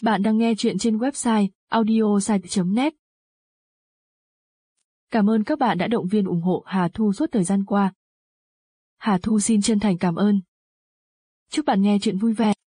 Bạn đang nghe chuyện trên website audiosite.net. Cảm ơn các bạn đã động viên ủng hộ Hà Thu suốt thời gian qua. Hà Thu xin chân thành cảm ơn. Chúc bạn nghe chuyện vui vẻ.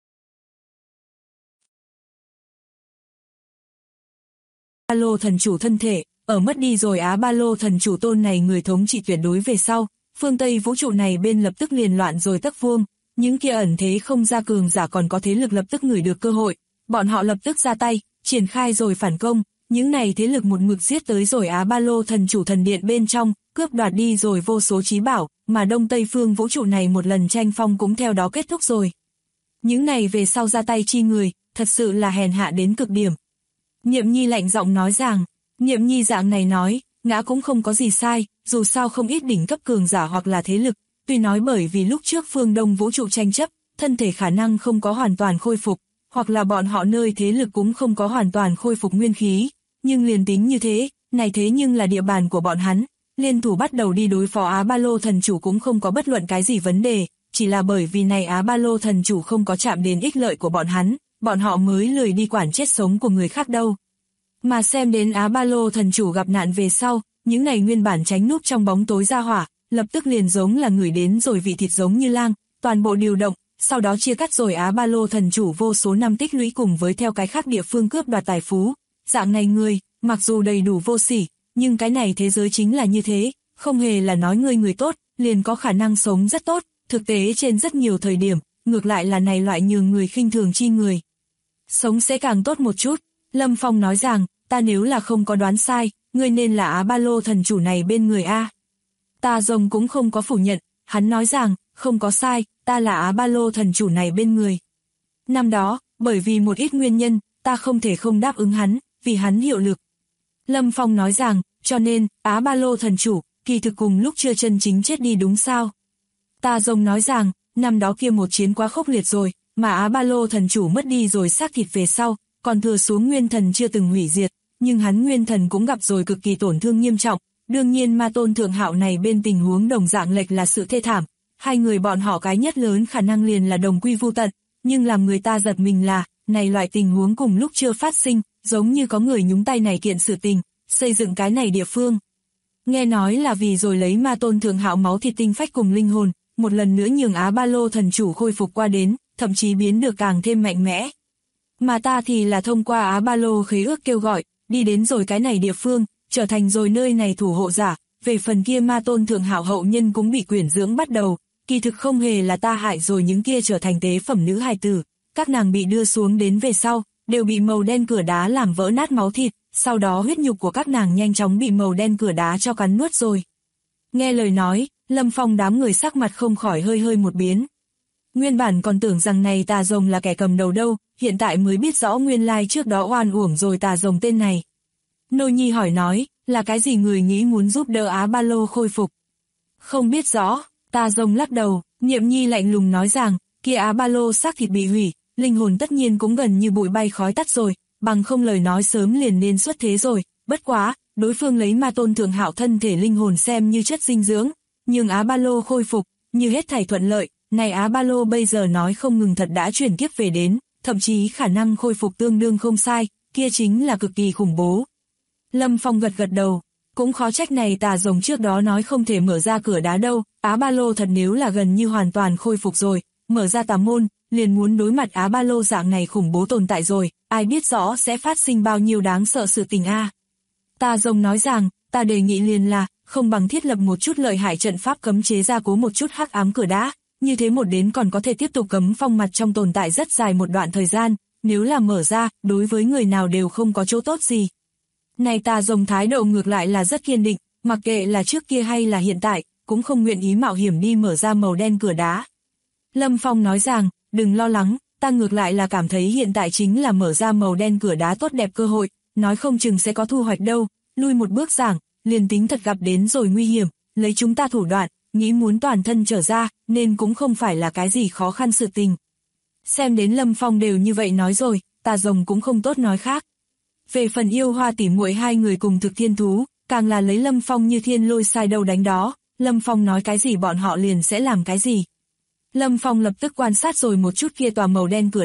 Ba lô thần chủ thân thể, ở mất đi rồi á. Ba lô thần chủ tôn này người thống trị tuyệt đối về sau, phương Tây vũ trụ này bên lập tức liền loạn rồi tấc vuông, những kia ẩn thế không ra cường giả còn có thế lực lập tức ngửi được cơ hội, bọn họ lập tức ra tay, triển khai rồi phản công, những này thế lực một mực giết tới rồi á. Ba lô thần chủ thần điện bên trong, cướp đoạt đi rồi vô số trí bảo, mà đông tây phương vũ trụ này một lần tranh phong cũng theo đó kết thúc rồi. Những này về sau ra tay chi người, thật sự là hèn hạ đến cực điểm. Niệm Nhi lạnh giọng nói rằng, Niệm Nhi dạng này nói, ngã cũng không có gì sai, dù sao không ít đỉnh cấp cường giả hoặc là thế lực, tuy nói bởi vì lúc trước phương đông vũ trụ tranh chấp, thân thể khả năng không có hoàn toàn khôi phục, hoặc là bọn họ nơi thế lực cũng không có hoàn toàn khôi phục nguyên khí, nhưng liền tính như thế, này thế nhưng là địa bàn của bọn hắn, liên thủ bắt đầu đi đối phó Á Ba Lô thần chủ cũng không có bất luận cái gì vấn đề, chỉ là bởi vì này Á Ba Lô thần chủ không có chạm đến ích lợi của bọn hắn, bọn họ mới lười đi quản chết sống của người khác đâu. Mà xem đến Á Ba Lô thần chủ gặp nạn về sau, những này nguyên bản tránh núp trong bóng tối ra hỏa, lập tức liền giống là ngửi đến rồi vị thịt giống như lang, toàn bộ điều động, sau đó chia cắt rồi Á Ba Lô thần chủ vô số năm tích lũy cùng với theo cái khác địa phương cướp đoạt tài phú. Dạng này người, mặc dù đầy đủ vô sỉ, nhưng cái này thế giới chính là như thế, không hề là nói người tốt, liền có khả năng sống rất tốt, thực tế trên rất nhiều thời điểm, ngược lại là này loại nhường người khinh thường chi người. Sống sẽ càng tốt một chút, Lâm Phong nói rằng, ta nếu là không có đoán sai, ngươi nên là Á Ba Lô thần chủ này bên người A. Ta Rồng cũng không có phủ nhận, hắn nói rằng, không có sai, ta là Á Ba Lô thần chủ này bên người. Năm đó, bởi vì một ít nguyên nhân, ta không thể không đáp ứng hắn, vì hắn hiệu lực. Lâm Phong nói rằng, cho nên, Á Ba Lô thần chủ, kỳ thực cùng lúc chưa chân chính chết đi đúng sao? Ta Rồng nói rằng, năm đó kia một chiến quá khốc liệt rồi, mà Á Ba Lô thần chủ mất đi rồi xác thịt về sau, còn thừa xuống nguyên thần chưa từng hủy diệt, nhưng hắn nguyên thần cũng gặp rồi cực kỳ tổn thương nghiêm trọng, đương nhiên Ma Tôn Thượng Hạo này bên tình huống đồng dạng lệch là sự thê thảm, hai người bọn họ cái nhất lớn khả năng liền là đồng quy vu tận, nhưng làm người ta giật mình là, này loại tình huống cùng lúc chưa phát sinh, giống như có người nhúng tay này kiện sự tình, xây dựng cái này địa phương. Nghe nói là vì rồi lấy Ma Tôn Thượng Hạo máu thịt tinh phách cùng linh hồn, một lần nữa nhường Á Ba Lô thần chủ khôi phục qua đến, thậm chí biến được càng thêm mạnh mẽ. Mà ta thì là thông qua Á Ba Lô khế ước kêu gọi, đi đến rồi cái này địa phương, trở thành rồi nơi này thủ hộ giả, về phần kia Ma Tôn Thượng Hạo hậu nhân cũng bị quyển dưỡng bắt đầu, kỳ thực không hề là ta hại rồi những kia trở thành tế phẩm nữ hài tử, các nàng bị đưa xuống đến về sau, đều bị màu đen cửa đá làm vỡ nát máu thịt, sau đó huyết nhục của các nàng nhanh chóng bị màu đen cửa đá cho cắn nuốt rồi. Nghe lời nói, Lâm Phong đám người sắc mặt không khỏi hơi một biến. Nguyên bản còn tưởng rằng này Tà Rồng là kẻ cầm đầu đâu, hiện tại mới biết rõ nguyên lai trước đó oan uổng rồi Tà Rồng tên này. Nô Nhi hỏi nói, là cái gì người nghĩ muốn giúp đỡ Á Ba Lô khôi phục? Không biết rõ, Tà Rồng lắc đầu, Niệm Nhi lạnh lùng nói rằng, kia Á Ba Lô xác thịt bị hủy, linh hồn tất nhiên cũng gần như bụi bay khói tắt rồi, bằng không lời nói sớm liền nên xuất thế rồi, bất quá, đối phương lấy Ma Tôn Thượng Hạo thân thể linh hồn xem như chất dinh dưỡng, nhưng Á Ba Lô khôi phục, như hết thảy thuận lợi, này Á Ba Lô bây giờ nói không ngừng thật đã chuyển kiếp về đến, thậm chí khả năng khôi phục tương đương không sai, kia chính là cực kỳ khủng bố. Lâm Phong gật đầu, cũng khó trách này Tà Rồng trước đó nói không thể mở ra cửa đá đâu, Á Ba Lô thật nếu là gần như hoàn toàn khôi phục rồi, mở ra tà môn, liền muốn đối mặt Á Ba Lô dạng này khủng bố tồn tại rồi, ai biết rõ sẽ phát sinh bao nhiêu đáng sợ sự tình a. Tà Rồng nói rằng, ta đề nghị liền là, không bằng thiết lập một chút lợi hại trận pháp cấm chế gia cố một chút hắc ám cửa đá, như thế một đến còn có thể tiếp tục cấm phong mặt trong tồn tại rất dài một đoạn thời gian, nếu là mở ra, đối với người nào đều không có chỗ tốt gì. Này Tà Rồng thái độ ngược lại là rất kiên định, mặc kệ là trước kia hay là hiện tại, cũng không nguyện ý mạo hiểm đi mở ra màu đen cửa đá. Lâm Phong nói rằng, đừng lo lắng, ta ngược lại là cảm thấy hiện tại chính là mở ra màu đen cửa đá tốt đẹp cơ hội, nói không chừng sẽ có thu hoạch đâu, lui một bước giảng, liền tính thật gặp đến rồi nguy hiểm, lấy chúng ta thủ đoạn, nghĩ muốn toàn thân trở ra, nên cũng không phải là cái gì khó khăn sự tình. Xem đến Lâm Phong đều như vậy nói rồi, Tà Rồng cũng không tốt nói khác. Về phần Yêu Hoa tỉ muội hai người cùng Thực Thiên Thú, càng là lấy Lâm Phong như thiên lôi sai đâu đánh đó, Lâm Phong nói cái gì bọn họ liền sẽ làm cái gì. Lâm Phong lập tức quan sát rồi một chút kia tòa màu đen cửa đá,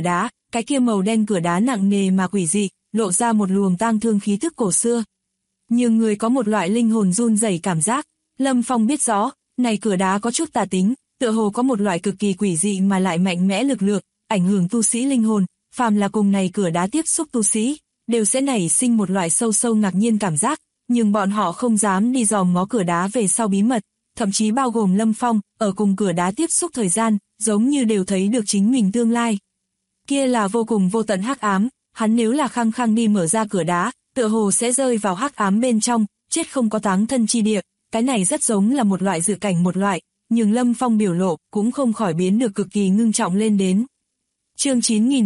cái kia màu đen cửa đá nặng nề mà quỷ dị, lộ ra một luồng tang thương khí thức cổ xưa. Nhưng người có một loại linh hồn run rẩy cảm giác, Lâm Phong biết rõ, này cửa đá có chút tà tính, tựa hồ có một loại cực kỳ quỷ dị mà lại mạnh mẽ lực lượng, ảnh hưởng tu sĩ linh hồn, phàm là cùng này cửa đá tiếp xúc tu sĩ, đều sẽ nảy sinh một loại sâu sâu ngạc nhiên cảm giác, nhưng bọn họ không dám đi dòm ngó cửa đá về sau bí mật, thậm chí bao gồm Lâm Phong, ở cùng cửa đá tiếp xúc thời gian, giống như đều thấy được chính mình tương lai. Kia là vô cùng vô tận hắc ám, hắn nếu là khăng khăng đi mở ra cửa đá, tựa hồ sẽ rơi vào hắc ám bên trong, chết không có táng thân chi địa, cái này rất giống là một loại dự cảnh một loại, nhưng Lâm Phong biểu lộ cũng không khỏi biến được cực kỳ ngưng trọng lên đến. Chương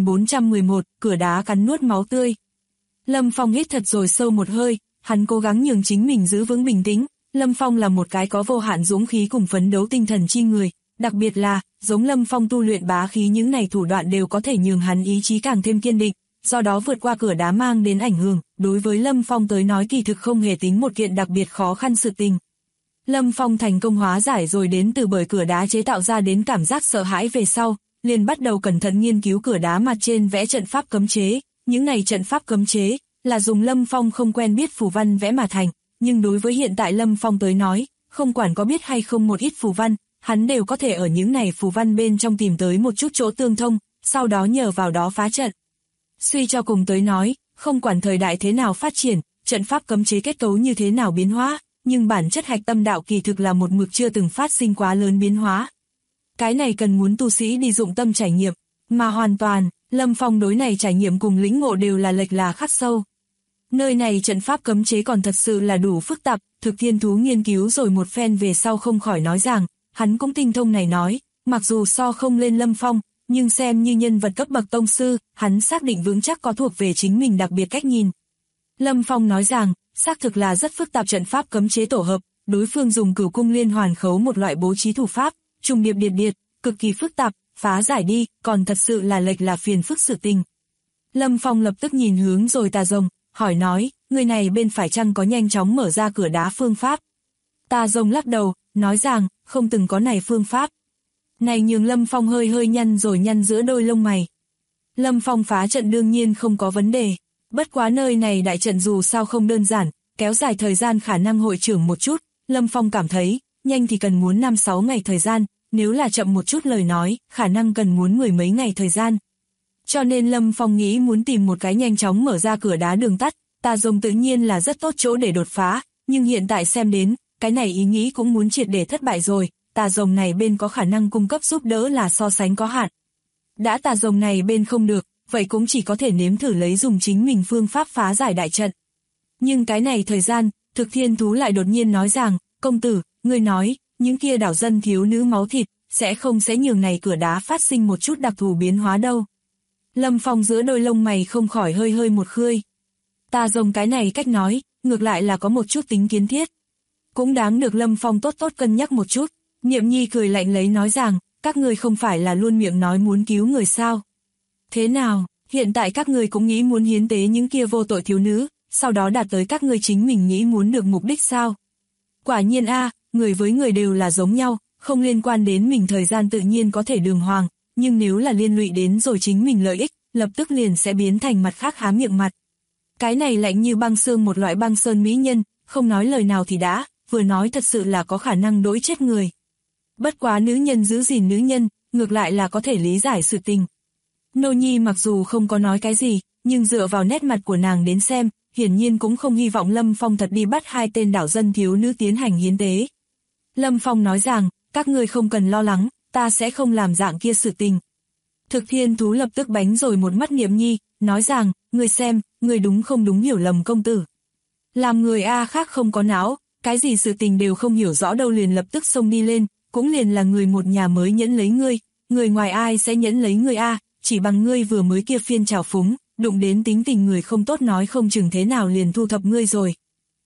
9411, cửa đá cắn nuốt máu tươi. Lâm Phong hít thật rồi sâu một hơi, hắn cố gắng nhường chính mình giữ vững bình tĩnh. Lâm Phong là một cái có vô hạn dũng khí cùng phấn đấu tinh thần chi người, đặc biệt là, giống Lâm Phong tu luyện bá khí những này thủ đoạn đều có thể nhường hắn ý chí càng thêm kiên định, do đó vượt qua cửa đá mang đến ảnh hưởng, đối với Lâm Phong tới nói kỳ thực không hề tính một kiện đặc biệt khó khăn sự tình. Lâm Phong thành công hóa giải rồi đến từ bởi cửa đá chế tạo ra đến cảm giác sợ hãi về sau, liền bắt đầu cẩn thận nghiên cứu cửa đá mặt trên vẽ trận pháp cấm chế, những này trận pháp cấm chế là dùng Lâm Phong không quen biết phù văn vẽ mà thành, nhưng đối với hiện tại Lâm Phong tới nói, không quản có biết hay không một ít phù văn, hắn đều có thể ở những này phù văn bên trong tìm tới một chút chỗ tương thông, sau đó nhờ vào đó phá trận. Suy cho cùng tới nói, không quản thời đại thế nào phát triển, trận pháp cấm chế kết cấu như thế nào biến hóa, nhưng bản chất hạch tâm đạo kỳ thực là một mực chưa từng phát sinh quá lớn biến hóa. Cái này cần muốn tu sĩ đi dụng tâm trải nghiệm, mà hoàn toàn, Lâm Phong đối này trải nghiệm cùng lĩnh ngộ đều là lệch là khắc sâu. Nơi này trận pháp cấm chế còn thật sự là đủ phức tạp, Thực Thiên Thú nghiên cứu rồi một phen về sau không khỏi nói rằng, hắn cũng tinh thông này nói, mặc dù so không lên Lâm Phong, nhưng xem như nhân vật cấp bậc tông sư, hắn xác định vững chắc có thuộc về chính mình đặc biệt cách nhìn. Lâm Phong nói rằng, xác thực là rất phức tạp trận pháp cấm chế tổ hợp, đối phương dùng Cửu Cung Liên Hoàn Khấu một loại bố trí thủ pháp, trùng điệp điệt, cực kỳ phức tạp, phá giải đi, còn thật sự là lệch là phiền phức sự tình. Lâm Phong lập tức nhìn hướng rồi Tà Rồng, hỏi nói, người này bên phải chăng có nhanh chóng mở ra cửa đá phương pháp? Tà Rồng lắc đầu, nói rằng, không từng có này phương pháp. Này nhường Lâm Phong hơi nhăn rồi nhăn giữa đôi lông mày. Lâm Phong phá trận đương nhiên không có vấn đề, bất quá nơi này đại trận dù sao không đơn giản, kéo dài thời gian khả năng hội trưởng một chút, Lâm Phong cảm thấy, nhanh thì cần muốn 5-6 ngày thời gian, nếu là chậm một chút lời nói, khả năng cần muốn 10 mấy ngày thời gian. Cho nên Lâm Phong nghĩ muốn tìm một cái nhanh chóng mở ra cửa đá đường tắt, Tà Rồng tự nhiên là rất tốt chỗ để đột phá, nhưng hiện tại xem đến, cái này ý nghĩ cũng muốn triệt để thất bại rồi, Tà Rồng này bên có khả năng cung cấp giúp đỡ là so sánh có hạn. Đã Tà Rồng này bên không được, vậy cũng chỉ có thể nếm thử lấy dùng chính mình phương pháp phá giải đại trận. Nhưng cái này thời gian, Thực Thiên Thú lại đột nhiên nói rằng, công tử, ngươi nói, những kia đảo dân thiếu nữ máu thịt, sẽ nhường này cửa đá phát sinh một chút đặc thù biến hóa đâu. Lâm Phong giữa đôi lông mày không khỏi hơi một khươi. Tà Rồng cái này cách nói, ngược lại là có một chút tính kiến thiết. Cũng đáng được Lâm Phong tốt cân nhắc một chút. Niệm Nhi cười lạnh lấy nói rằng, các ngươi không phải là luôn miệng nói muốn cứu người sao? Thế nào, hiện tại các ngươi cũng nghĩ muốn hiến tế những kia vô tội thiếu nữ, sau đó đạt tới các ngươi chính mình nghĩ muốn được mục đích sao? Quả nhiên người với người đều là giống nhau, không liên quan đến mình thời gian tự nhiên có thể đường hoàng, nhưng nếu là liên lụy đến rồi chính mình lợi ích, lập tức liền sẽ biến thành mặt khác há miệng mặt. Cái này lạnh như băng xương một loại băng sơn mỹ nhân, không nói lời nào thì đã, vừa nói thật sự là có khả năng đỗi chết người. Bất quá nữ nhân giữ gìn nữ nhân, ngược lại là có thể lý giải sự tình. Nô Nhi mặc dù không có nói cái gì, nhưng dựa vào nét mặt của nàng đến xem, hiển nhiên cũng không hy vọng Lâm Phong thật đi bắt 2 tên đảo dân thiếu nữ tiến hành hiến tế. Lâm Phong nói rằng, các ngươi không cần lo lắng, ta sẽ không làm dạng kia sự tình. Thực Thiên Thú lập tức bánh rồi một mắt Niệm Nhi, nói rằng, ngươi xem, ngươi đúng không đúng hiểu lầm công tử. Làm người khác không có não, cái gì sự tình đều không hiểu rõ đâu liền lập tức xông đi lên, cũng liền là người một nhà mới nhẫn lấy ngươi, người ngoài ai sẽ nhẫn lấy ngươi chỉ bằng ngươi vừa mới kia phiên trào phúng, đụng đến tính tình người không tốt nói không chừng thế nào liền thu thập ngươi rồi.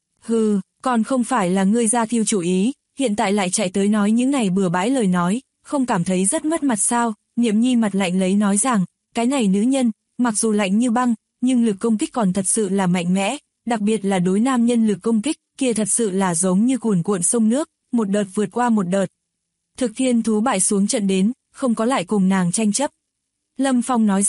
Hừ, còn không phải là ngươi ra thiêu chủ ý, hiện tại lại chạy tới nói những này bừa bãi lời nói, không cảm thấy rất mất mặt sao? Niệm Nhi mặt lạnh lấy nói rằng, cái này nữ nhân, mặc dù lạnh như băng, nhưng lực công kích còn thật sự là mạnh mẽ, đặc biệt là đối nam nhân lực công kích, kia thật sự là giống như cuồn cuộn sông nước, một đợt vượt qua một đợt. Thực Thiên Thú bại xuống trận đến, không có lại cùng nàng tranh chấp. Lâm Phong nói rằng,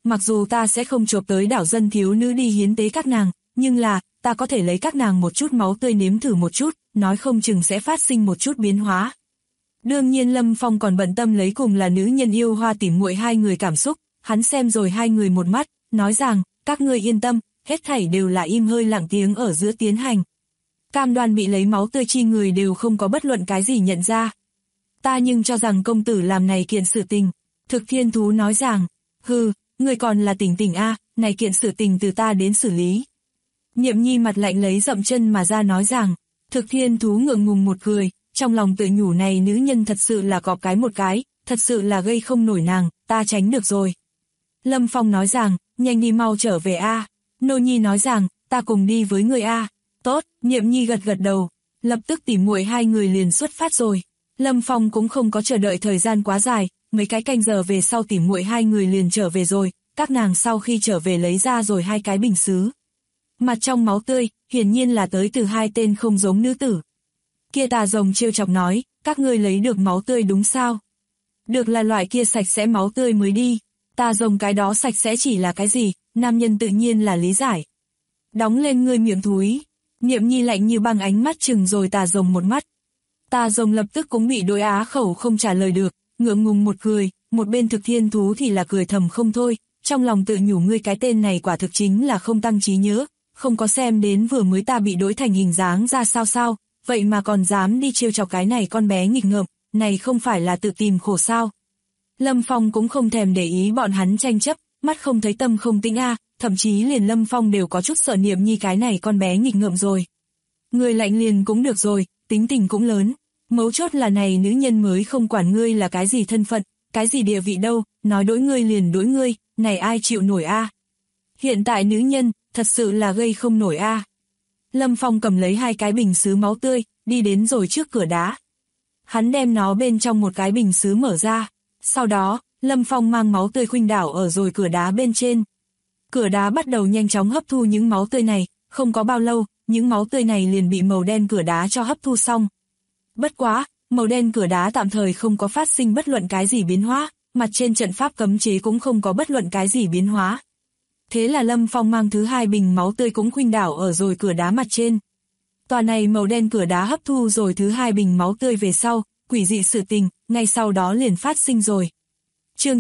mặc dù ta sẽ không chộp tới đảo dân thiếu nữ đi hiến tế các nàng, nhưng là, ta có thể lấy các nàng một chút máu tươi nếm thử một chút, nói không chừng sẽ phát sinh một chút biến hóa. Đương nhiên Lâm Phong còn bận tâm lấy cùng là nữ nhân yêu Hoa tỉ muội hai người cảm xúc, hắn xem rồi hai người một mắt, nói rằng, các ngươi yên tâm, hết thảy đều là im hơi lặng tiếng ở giữa tiến hành. Cam đoan bị lấy máu tươi chi người đều không có bất luận cái gì nhận ra. Ta nhưng cho rằng công tử làm này kiện sự tình. Thực Thiên Thú nói rằng, hừ, người còn là tỉnh tỉnh a, này kiện sự tình từ ta đến xử lý. Niệm Nhi mặt lạnh lấy dậm chân mà ra nói rằng, Thực Thiên Thú ngượng ngùng một cười, trong lòng tự nhủ này nữ nhân thật sự là cọp cái một cái, thật sự là gây không nổi nàng, ta tránh được rồi. Lâm Phong nói rằng, nhanh đi mau trở về a. Nô Nhi nói rằng, ta cùng đi với người a. Tốt, Niệm Nhi gật gật đầu, lập tức tỉ muội hai người liền xuất phát rồi. Lâm Phong cũng không có chờ đợi thời gian quá dài, mấy cái canh giờ về sau tỉ muội hai người liền trở về rồi, các nàng sau khi trở về lấy ra rồi hai cái bình sứ. Mặt trong máu tươi, hiển nhiên là tới từ hai tên không giống nữ tử. Kia Tà Rồng trêu chọc nói, các ngươi lấy được máu tươi đúng sao? Được là loại kia sạch sẽ máu tươi mới đi. Tà Rồng cái đó sạch sẽ chỉ là cái gì, nam nhân tự nhiên là lý giải. Đóng lên ngươi miệng thúi. Niệm Nhi lạnh như băng ánh mắt chừng rồi Tà Rồng một mắt. Tà Rồng lập tức cũng bị đối á khẩu không trả lời được, ngượng ngùng một cười, một bên Thực Thiên Thú thì là cười thầm không thôi, trong lòng tự nhủ ngươi cái tên này quả thực chính là không tăng trí nhớ, không có xem đến vừa mới ta bị đối thành hình dáng ra sao, vậy mà còn dám đi trêu chọc cái này con bé nghịch ngợm, này không phải là tự tìm khổ sao. Lâm Phong cũng không thèm để ý bọn hắn tranh chấp, mắt không thấy tâm không tĩnh a, thậm chí liền Lâm Phong đều có chút sợ Niệm Nhi cái này con bé nghịch ngợm rồi. Người lạnh liền cũng được rồi, tính tình cũng lớn, mấu chốt là này nữ nhân mới không quản ngươi là cái gì thân phận, cái gì địa vị đâu, nói đối ngươi liền đối ngươi, này ai chịu nổi a. Hiện tại nữ nhân, thật sự là gây không nổi a. Lâm Phong cầm lấy hai cái bình sứ máu tươi, đi đến rồi trước cửa đá. Hắn đem nó bên trong một cái bình sứ mở ra, sau đó, Lâm Phong mang máu tươi khuynh đảo ở rồi cửa đá bên trên. Cửa đá bắt đầu nhanh chóng hấp thu những máu tươi này, không có bao lâu, những máu tươi này liền bị màu đen cửa đá cho hấp thu xong. Bất quá, màu đen cửa đá tạm thời không có phát sinh bất luận cái gì biến hóa, mặt trên trận pháp cấm chế cũng không có bất luận cái gì biến hóa. Thế là Lâm Phong mang thứ hai bình máu tươi cũng khuynh đảo ở rồi cửa đá mặt trên. Tòa này màu đen cửa đá hấp thu rồi thứ hai bình máu tươi về sau, quỷ dị sự tình, ngay sau đó liền phát sinh rồi. Chương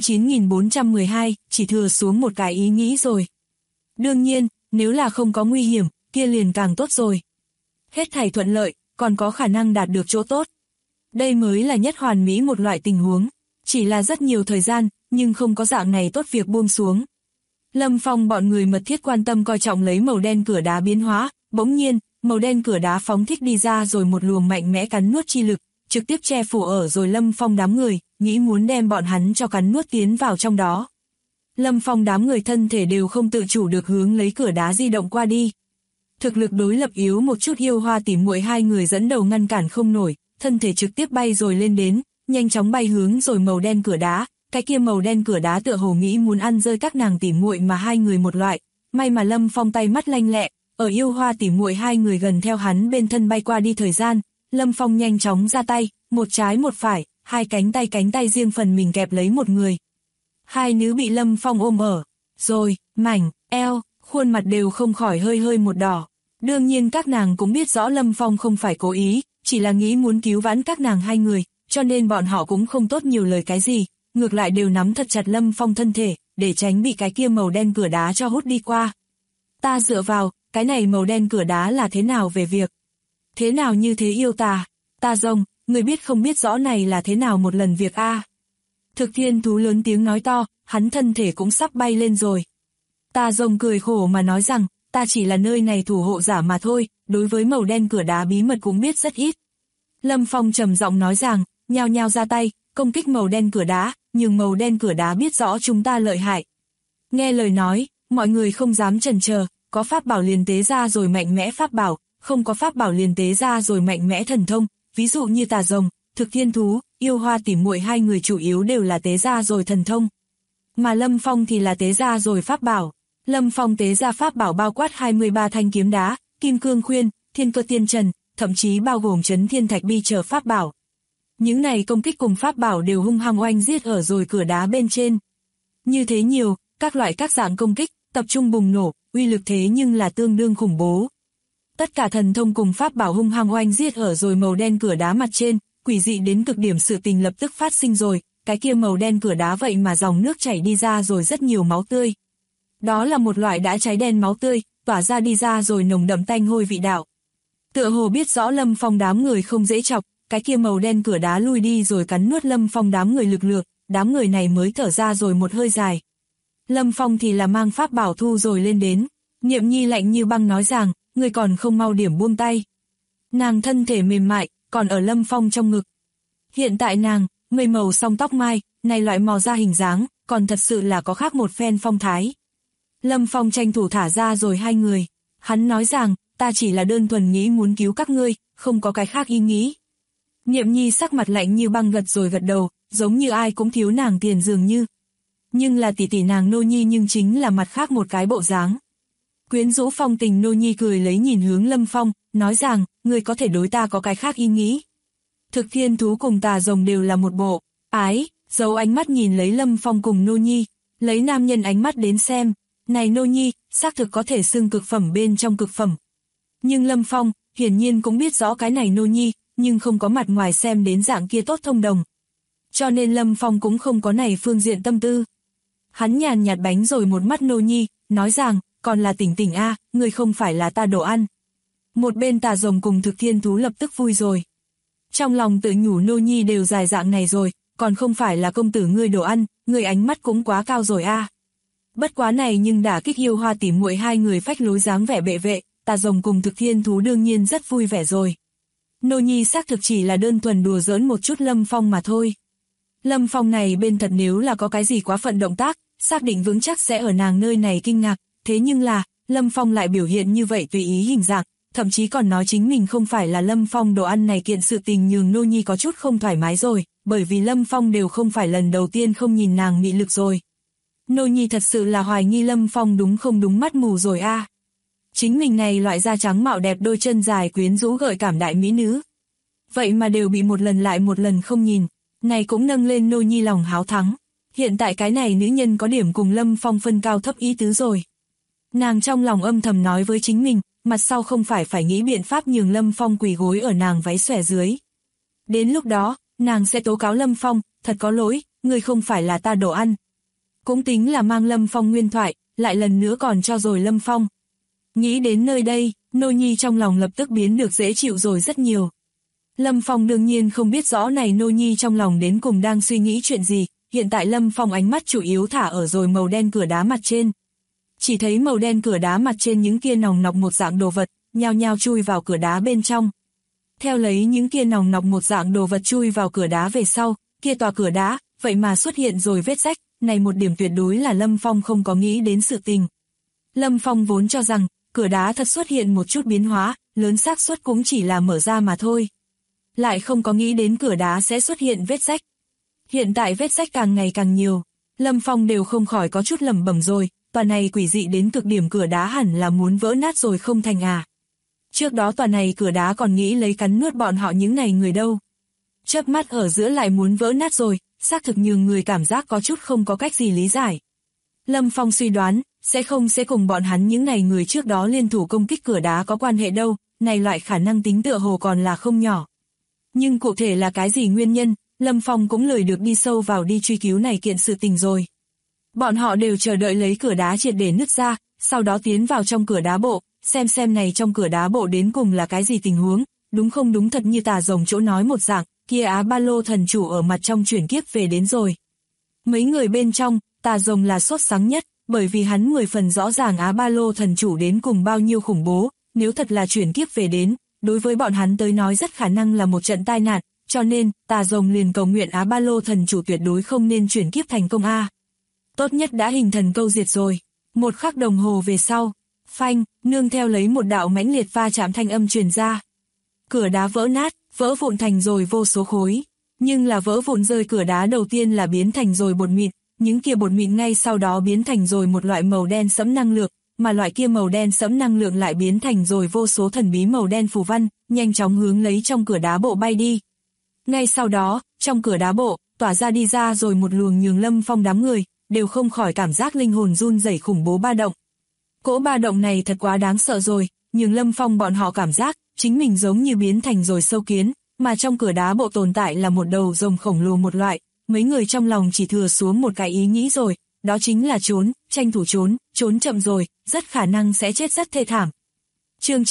9412, chỉ thừa xuống một cái ý nghĩ rồi. Đương nhiên, nếu là không có nguy hiểm, kia liền càng tốt rồi. Hết thảy thuận lợi, còn có khả năng đạt được chỗ tốt. Đây mới là nhất hoàn mỹ một loại tình huống. Chỉ là rất nhiều thời gian, nhưng không có dạng này tốt việc buông xuống. Lâm Phong bọn người mật thiết quan tâm coi trọng lấy màu đen cửa đá biến hóa, bỗng nhiên, màu đen cửa đá phóng thích đi ra rồi một luồng mạnh mẽ cắn nuốt chi lực, trực tiếp che phủ ở rồi Lâm Phong đám người, nghĩ muốn đem bọn hắn cho cắn nuốt tiến vào trong đó. Lâm Phong đám người thân thể đều không tự chủ được hướng lấy cửa đá di động qua đi. Thực lực đối lập yếu một chút yêu Hoa tỉ muội hai người dẫn đầu ngăn cản không nổi, thân thể trực tiếp bay rồi lên đến, nhanh chóng bay hướng rồi màu đen cửa đá. Cái kia màu đen cửa đá tựa hồ nghĩ muốn ăn rơi các nàng tỉ muội mà hai người một loại, may mà Lâm Phong tay mắt lanh lẹ, ở yêu Hoa tỉ muội hai người gần theo hắn bên thân bay qua đi thời gian, Lâm Phong nhanh chóng ra tay, một trái một phải, hai cánh tay riêng phần mình kẹp lấy một người. Hai nữ bị Lâm Phong ôm ở, rồi, mảnh, eo, khuôn mặt đều không khỏi hơi một đỏ. Đương nhiên các nàng cũng biết rõ Lâm Phong không phải cố ý, chỉ là nghĩ muốn cứu vãn các nàng hai người, cho nên bọn họ cũng không tốt nhiều lời cái gì. Ngược lại đều nắm thật chặt Lâm Phong thân thể, để tránh bị cái kia màu đen cửa đá cho hút đi qua. Ta dựa vào, cái này màu đen cửa đá là thế nào về việc? Thế nào như thế yêu ta? Ta Rồng, người biết không biết rõ này là thế nào một lần việc a? Thực Thiên Thú lớn tiếng nói to, hắn thân thể cũng sắp bay lên rồi. Ta Rồng cười khổ mà nói rằng, ta chỉ là nơi này thủ hộ giả mà thôi, đối với màu đen cửa đá bí mật cũng biết rất ít. Lâm Phong trầm giọng nói rằng, nhao nhao ra tay, công kích màu đen cửa đá, nhưng màu đen cửa đá biết rõ chúng ta lợi hại. Nghe lời nói, mọi người không dám chần chờ, có pháp bảo liền tế ra rồi mạnh mẽ pháp bảo, không có pháp bảo liền tế ra rồi mạnh mẽ thần thông, ví dụ như Tà Rồng, Thực Thiên Thú, yêu Hoa tỉ muội hai người chủ yếu đều là tế ra rồi thần thông. Mà Lâm Phong thì là tế ra rồi pháp bảo. Lâm Phong tế ra pháp bảo bao quát 23 thanh kiếm đá, kim cương khuyên, thiên cơ tiên trần, thậm chí bao gồm chấn thiên thạch bi chờ pháp bảo. Những này công kích cùng pháp bảo đều hung hăng oanh giết ở rồi cửa đá bên trên. Như thế nhiều, các dạng công kích, tập trung bùng nổ, uy lực thế nhưng là tương đương khủng bố. Tất cả thần thông cùng pháp bảo hung hăng oanh giết ở rồi màu đen cửa đá mặt trên, quỷ dị đến cực điểm sự tình lập tức phát sinh rồi, cái kia màu đen cửa đá vậy mà dòng nước chảy đi ra rồi rất nhiều máu tươi. Đó là một loại đã cháy đen máu tươi, tỏa ra đi ra rồi nồng đậm tanh hôi vị đạo. Tựa hồ biết rõ Lâm Phong đám người không dễ chọc, cái kia màu đen cửa đá lui đi rồi cắn nuốt Lâm Phong đám người lực lượng, đám người này mới thở ra rồi một hơi dài. Lâm Phong thì là mang pháp bảo thu rồi lên đến, Niệm Nhi lạnh như băng nói rằng, người còn không mau điểm buông tay. Nàng thân thể mềm mại, còn ở Lâm Phong trong ngực. Hiện tại nàng, mây màu song tóc mai, này loại mò ra hình dáng, còn thật sự là có khác một phen phong thái. Lâm Phong tranh thủ thả ra rồi hai người. Hắn nói rằng, ta chỉ là đơn thuần nghĩ muốn cứu các ngươi, không có cái khác ý nghĩ. Niệm Nhi sắc mặt lạnh như băng gật rồi gật đầu, giống như ai cũng thiếu nàng tiền dường như. Nhưng là tỷ tỷ nàng Nô Nhi nhưng chính là mặt khác một cái bộ dáng. Quyến rũ phong tình Nô Nhi cười lấy nhìn hướng Lâm Phong, nói rằng, ngươi có thể đối ta có cái khác ý nghĩ. Thực thiên thú cùng tà rồng đều là một bộ, ái, giấu ánh mắt nhìn lấy Lâm Phong cùng Nô Nhi, lấy nam nhân ánh mắt đến xem, này Nô Nhi, xác thực có thể xưng cực phẩm bên trong cực phẩm. Nhưng Lâm Phong, hiển nhiên cũng biết rõ cái này Nô Nhi, nhưng không có mặt ngoài xem đến dạng kia tốt thông đồng. Cho nên Lâm Phong cũng không có này phương diện tâm tư. Hắn nhàn nhạt bánh rồi một mắt Nô Nhi, nói rằng, còn là tỉnh tỉnh a, người không phải là ta đồ ăn. Một bên tà rồng cùng thực thiên thú lập tức vui rồi. Trong lòng tự nhủ Nô Nhi đều dài dạng này rồi, còn không phải là công tử ngươi đồ ăn, ngươi ánh mắt cũng quá cao rồi a. Bất quá này nhưng đả kích yêu hoa tỉ muội hai người phách lối dáng vẻ bệ vệ, tà rồng cùng thực thiên thú đương nhiên rất vui vẻ rồi. Nô Nhi xác thực chỉ là đơn thuần đùa giỡn một chút Lâm Phong mà thôi. Lâm Phong này bên thật nếu là có cái gì quá phận động tác, xác định vững chắc sẽ ở nàng nơi này kinh ngạc, thế nhưng là, Lâm Phong lại biểu hiện như vậy tùy ý hình dạng, thậm chí còn nói chính mình không phải là Lâm Phong đồ ăn này kiện sự tình nhường Nô Nhi có chút không thoải mái rồi, bởi vì Lâm Phong đều không phải lần đầu tiên không nhìn nàng mị lực rồi. Nô Nhi thật sự là hoài nghi Lâm Phong đúng không đúng mắt mù rồi a. Chính mình này loại da trắng mạo đẹp đôi chân dài quyến rũ gợi cảm đại mỹ nữ. Vậy mà đều bị một lần lại một lần không nhìn, này cũng nâng lên Nô Nhi lòng háo thắng. Hiện tại cái này nữ nhân có điểm cùng Lâm Phong phân cao thấp ý tứ rồi. Nàng trong lòng âm thầm nói với chính mình, mặt sau không phải nghĩ biện pháp nhường Lâm Phong quỳ gối ở nàng váy xòe dưới. Đến lúc đó, nàng sẽ tố cáo Lâm Phong, thật có lỗi, người không phải là ta đồ ăn. Cũng tính là mang Lâm Phong nguyên thoại, lại lần nữa còn cho rồi Lâm Phong. Nghĩ đến nơi đây, Nô Nhi trong lòng lập tức biến được dễ chịu rồi rất nhiều. Lâm Phong đương nhiên không biết rõ này Nô Nhi trong lòng đến cùng đang suy nghĩ chuyện gì, hiện tại Lâm Phong ánh mắt chủ yếu thả ở rồi màu đen cửa đá mặt trên. Chỉ thấy màu đen cửa đá mặt trên những kia nòng nọc một dạng đồ vật, nhao nhao chui vào cửa đá bên trong. Theo lấy những kia nòng nọc một dạng đồ vật chui vào cửa đá về sau, kia tòa cửa đá, vậy mà xuất hiện rồi vết rách, này một điểm tuyệt đối là Lâm Phong không có nghĩ đến sự tình. Lâm Phong vốn cho rằng, cửa đá thật xuất hiện một chút biến hóa, lớn xác suất cũng chỉ là mở ra mà thôi. Lại không có nghĩ đến cửa đá sẽ xuất hiện vết rách. Hiện tại vết rách càng ngày càng nhiều, Lâm Phong đều không khỏi có chút lẩm bẩm rồi, tòa này quỷ dị đến cực điểm cửa đá hẳn là muốn vỡ nát rồi không thành à. Trước đó tòa này cửa đá còn nghĩ lấy cắn nuốt bọn họ những này người đâu. Chớp mắt ở giữa lại muốn vỡ nát rồi, xác thực nhường người cảm giác có chút không có cách gì lý giải. Lâm Phong suy đoán, sẽ cùng bọn hắn những này người trước đó liên thủ công kích cửa đá có quan hệ đâu, này loại khả năng tính tựa hồ còn là không nhỏ. Nhưng cụ thể là cái gì nguyên nhân, Lâm Phong cũng lười được đi sâu vào đi truy cứu này kiện sự tình rồi. Bọn họ đều chờ đợi lấy cửa đá triệt để nứt ra, sau đó tiến vào trong cửa đá bộ, xem này trong cửa đá bộ đến cùng là cái gì tình huống, đúng không đúng thật như tà rồng chỗ nói một dạng, kia Á Ba Lô thần chủ ở mặt trong chuyển kiếp về đến rồi. Mấy người bên trong, tà rồng là sốt sắng nhất, bởi vì hắn 10 phần rõ ràng Á Ba Lô thần chủ đến cùng bao nhiêu khủng bố, nếu thật là chuyển kiếp về đến, đối với bọn hắn tới nói rất khả năng là một trận tai nạn, cho nên, tà rồng liền cầu nguyện Á Ba Lô thần chủ tuyệt đối không nên chuyển kiếp thành công a. Tốt nhất đã hình thần câu diệt rồi. Một khắc đồng hồ về sau, phanh, nương theo lấy một đạo mãnh liệt va chạm thanh âm truyền ra. Cửa đá vỡ nát, vỡ vụn thành rồi vô số khối. Nhưng là vỡ vụn rơi cửa đá đầu tiên là biến thành rồi bột mịn, những kia bột mịn ngay sau đó biến thành rồi một loại màu đen sẫm năng lượng, mà loại kia màu đen sẫm năng lượng lại biến thành rồi vô số thần bí màu đen phù văn, nhanh chóng hướng lấy trong cửa đá bộ bay đi. Ngay sau đó, trong cửa đá bộ, tỏa ra đi ra rồi một luồng nhường Lâm Phong đám người, đều không khỏi cảm giác linh hồn run rẩy khủng bố ba động. Cỗ ba động này thật quá đáng sợ rồi, nhưng Lâm Phong bọn họ cảm giác, chính mình giống như biến thành rồi sâu kiến, mà trong cửa đá bộ tồn tại là một đầu rồng khổng lồ một loại, mấy người trong lòng chỉ thừa xuống một cái ý nghĩ rồi, đó chính là trốn, tranh thủ trốn chậm rồi, rất khả năng sẽ chết rất thê thảm. Chương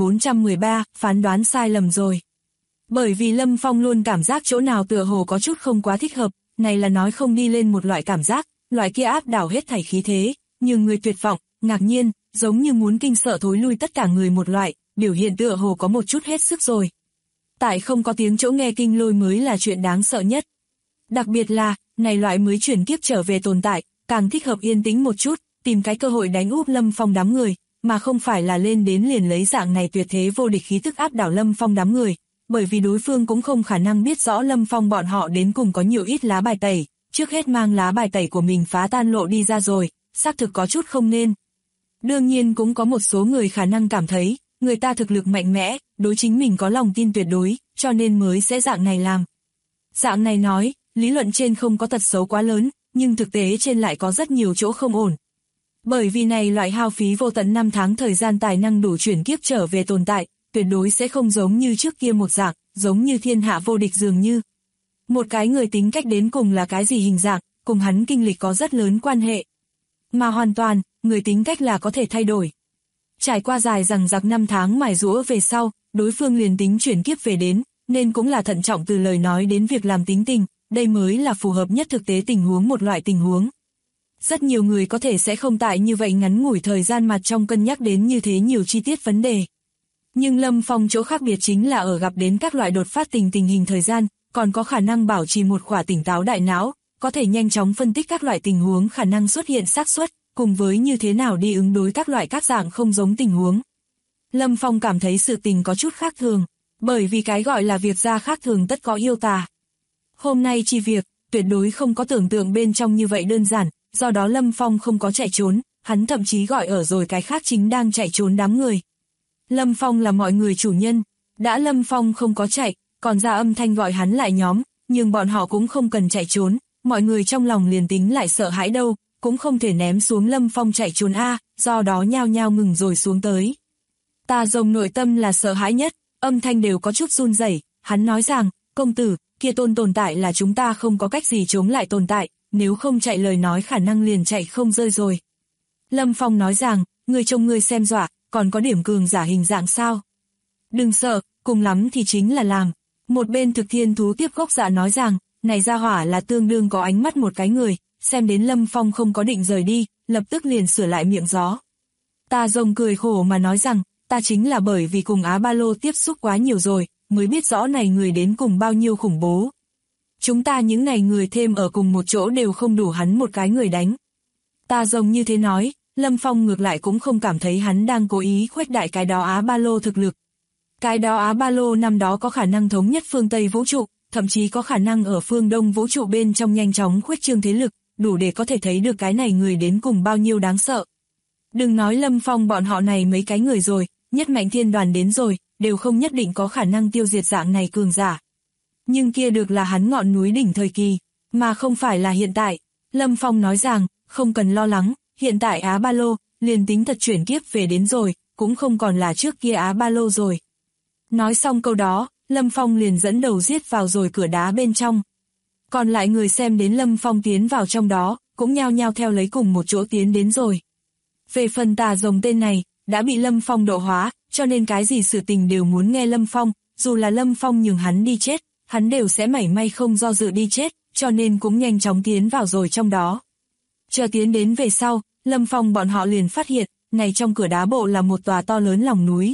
9413, phán đoán sai lầm rồi. Bởi vì Lâm Phong luôn cảm giác chỗ nào tựa hồ có chút không quá thích hợp, này là nói không đi lên một loại cảm giác, loại kia áp đảo hết thảy khí thế, nhưng người tuyệt vọng, ngạc nhiên, giống như muốn kinh sợ thối lui tất cả người một loại, biểu hiện tựa hồ có một chút hết sức rồi. Tại không có tiếng chỗ nghe kinh lôi mới là chuyện đáng sợ nhất. Đặc biệt là, này loại mới chuyển kiếp trở về tồn tại, càng thích hợp yên tĩnh một chút, tìm cái cơ hội đánh úp Lâm Phong đám người, mà không phải là lên đến liền lấy dạng này tuyệt thế vô địch khí tức áp đảo Lâm Phong đám người, bởi vì đối phương cũng không khả năng biết rõ Lâm Phong bọn họ đến cùng có nhiều ít lá bài tẩy, trước hết mang lá bài tẩy của mình phá tan lộ đi ra rồi, xác thực có chút không nên. Đương nhiên cũng có một số người khả năng cảm thấy, người ta thực lực mạnh mẽ, đối chính mình có lòng tin tuyệt đối, cho nên mới sẽ dạng này làm. Dạng này nói, lý luận trên không có tật xấu quá lớn, nhưng thực tế trên lại có rất nhiều chỗ không ổn. Bởi vì này loại hao phí vô tận 5 tháng thời gian tài năng đủ chuyển kiếp trở về tồn tại, tuyệt đối sẽ không giống như trước kia một dạng, giống như thiên hạ vô địch dường như. Một cái người tính cách đến cùng là cái gì hình dạng, cùng hắn kinh lịch có rất lớn quan hệ. Mà hoàn toàn, người tính cách là có thể thay đổi. Trải qua dài rằng giặc 5 tháng mài giũa về sau, đối phương liền tính chuyển kiếp về đến, nên cũng là thận trọng từ lời nói đến việc làm tính tình, đây mới là phù hợp nhất thực tế tình huống một loại tình huống. Rất nhiều người có thể sẽ không tại như vậy ngắn ngủi thời gian mà trong cân nhắc đến như thế nhiều chi tiết vấn đề. Nhưng Lâm Phong chỗ khác biệt chính là ở gặp đến các loại đột phát tình hình thời gian, còn có khả năng bảo trì một khỏa tỉnh táo đại não, có thể nhanh chóng phân tích các loại tình huống khả năng xuất hiện xác suất, cùng với như thế nào đi ứng đối các loại các dạng không giống tình huống. Lâm Phong cảm thấy sự tình có chút khác thường, bởi vì cái gọi là việc ra khác thường tất có yêu tà. Hôm nay chi việc, tuyệt đối không có tưởng tượng bên trong như vậy đơn giản, do đó Lâm Phong không có chạy trốn, hắn thậm chí gọi ở rồi cái khác chính đang chạy trốn đám người. Lâm Phong là mọi người chủ nhân, đã Lâm Phong không có chạy, còn ra âm thanh gọi hắn lại nhóm, nhưng bọn họ cũng không cần chạy trốn, mọi người trong lòng liền tính lại sợ hãi đâu, cũng không thể ném xuống Lâm Phong chạy trốn do đó nhao nhao ngừng rồi xuống tới. Tà rồng nội tâm là sợ hãi nhất, âm thanh đều có chút run rẩy, hắn nói rằng, công tử, kia tồn tại là chúng ta không có cách gì chống lại tồn tại, nếu không chạy lời nói khả năng liền chạy không rơi rồi. Lâm Phong nói rằng, người trông ngươi xem dọa, còn có điểm cường giả hình dạng sao? Đừng sợ, cùng lắm thì chính là làm. Một bên thực thiên thú tiếp gốc dạ nói rằng, này ra hỏa là tương đương có ánh mắt một cái người, xem đến Lâm Phong không có định rời đi, lập tức liền sửa lại miệng gió. Tà rồng cười khổ mà nói rằng, ta chính là bởi vì cùng Á Ba Lô tiếp xúc quá nhiều rồi, mới biết rõ này người đến cùng bao nhiêu khủng bố. Chúng ta những này người thêm ở cùng một chỗ đều không đủ hắn một cái người đánh. Tà rồng như thế nói, Lâm Phong ngược lại cũng không cảm thấy hắn đang cố ý khuếch đại cái đó Á Ba Lô thực lực. Cái đó Á Ba Lô năm đó có khả năng thống nhất phương Tây vũ trụ, thậm chí có khả năng ở phương Đông vũ trụ bên trong nhanh chóng khuếch trương thế lực, đủ để có thể thấy được cái này người đến cùng bao nhiêu đáng sợ. Đừng nói Lâm Phong bọn họ này mấy cái người rồi, nhất mạnh thiên đoàn đến rồi, đều không nhất định có khả năng tiêu diệt dạng này cường giả. Nhưng kia được là hắn ngọn núi đỉnh thời kỳ, mà không phải là hiện tại. Lâm Phong nói rằng, không cần lo lắng, hiện tại Á Ba Lô, liền tính thật chuyển kiếp về đến rồi, cũng không còn là trước kia Á Ba Lô rồi. Nói xong câu đó, Lâm Phong liền dẫn đầu giết vào rồi cửa đá bên trong. Còn lại người xem đến Lâm Phong tiến vào trong đó, cũng nhao nhao theo lấy cùng một chỗ tiến đến rồi. Về phần tà rồng tên này, đã bị Lâm Phong độ hóa, cho nên cái gì sự tình đều muốn nghe Lâm Phong, dù là Lâm Phong nhường hắn đi chết, hắn đều sẽ mảy may không do dự đi chết, cho nên cũng nhanh chóng tiến vào rồi trong đó. Chờ tiến đến về sau, Lâm Phong bọn họ liền phát hiện, này trong cửa đá bộ là một tòa to lớn lòng núi.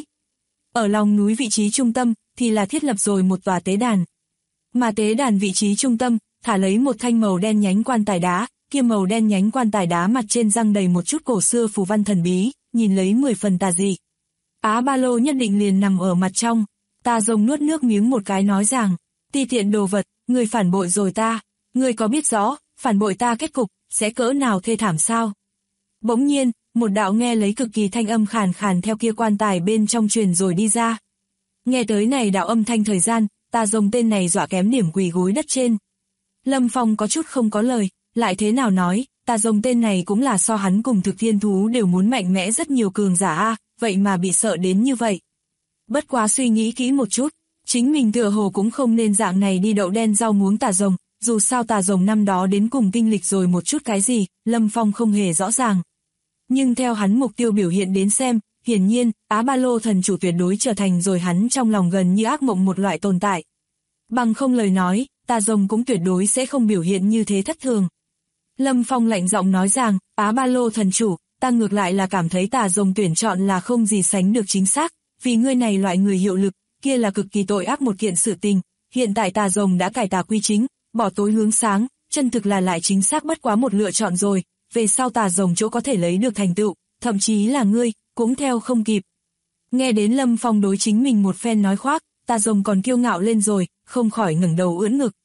Ở lòng núi vị trí trung tâm, thì là thiết lập rồi một tòa tế đàn. Mà tế đàn vị trí trung tâm, thả lấy một thanh màu đen nhánh quan tài đá, kia màu đen nhánh quan tài đá mặt trên răng đầy một chút cổ xưa phù văn thần bí, nhìn lấy 10 phần tà dị. Á Ba Lô nhất định liền nằm ở mặt trong. Tà rồng nuốt nước miếng một cái nói rằng, ti tiện đồ vật, người phản bội rồi ta, người có biết rõ, phản bội ta kết cục, sẽ cỡ nào thê thảm sao? Bỗng nhiên, một đạo nghe lấy cực kỳ thanh âm khàn khàn theo kia quan tài bên trong truyền rồi đi ra. Nghe tới này đạo âm thanh thời gian, tà rồng tên này dọa kém điểm quỳ gối đất trên. Lâm Phong có chút không có lời, lại thế nào nói, Tà Rồng tên này cũng là so hắn cùng Thực Thiên Thú đều muốn mạnh mẽ rất nhiều cường giả a, vậy mà bị sợ đến như vậy. Bất quá suy nghĩ kỹ một chút, chính mình tựa hồ cũng không nên dạng này đi đậu đen rau muống Tà Rồng, dù sao Tà Rồng năm đó đến cùng kinh lịch rồi một chút cái gì, Lâm Phong không hề rõ ràng. Nhưng theo hắn mục tiêu biểu hiện đến xem, hiển nhiên, Á Ba Lô thần chủ tuyệt đối trở thành rồi hắn trong lòng gần như ác mộng một loại tồn tại. Bằng không lời nói, Tà Rồng cũng tuyệt đối sẽ không biểu hiện như thế thất thường. Lâm Phong lạnh giọng nói rằng, Á Ba Lô thần chủ, ta ngược lại là cảm thấy Tà Rồng tuyển chọn là không gì sánh được chính xác, vì ngươi này loại người hiệu lực, kia là cực kỳ tội ác một kiện sự tình, hiện tại Tà Rồng đã cải tà quy chính, bỏ tối hướng sáng, chân thực là lại chính xác bất quá một lựa chọn rồi, về sau Tà Rồng chỗ có thể lấy được thành tựu, thậm chí là ngươi, cũng theo không kịp. Nghe đến Lâm Phong đối chính mình một phen nói khoác, Tà Rồng còn kiêu ngạo lên rồi, không khỏi ngẩng đầu ưỡn ngực.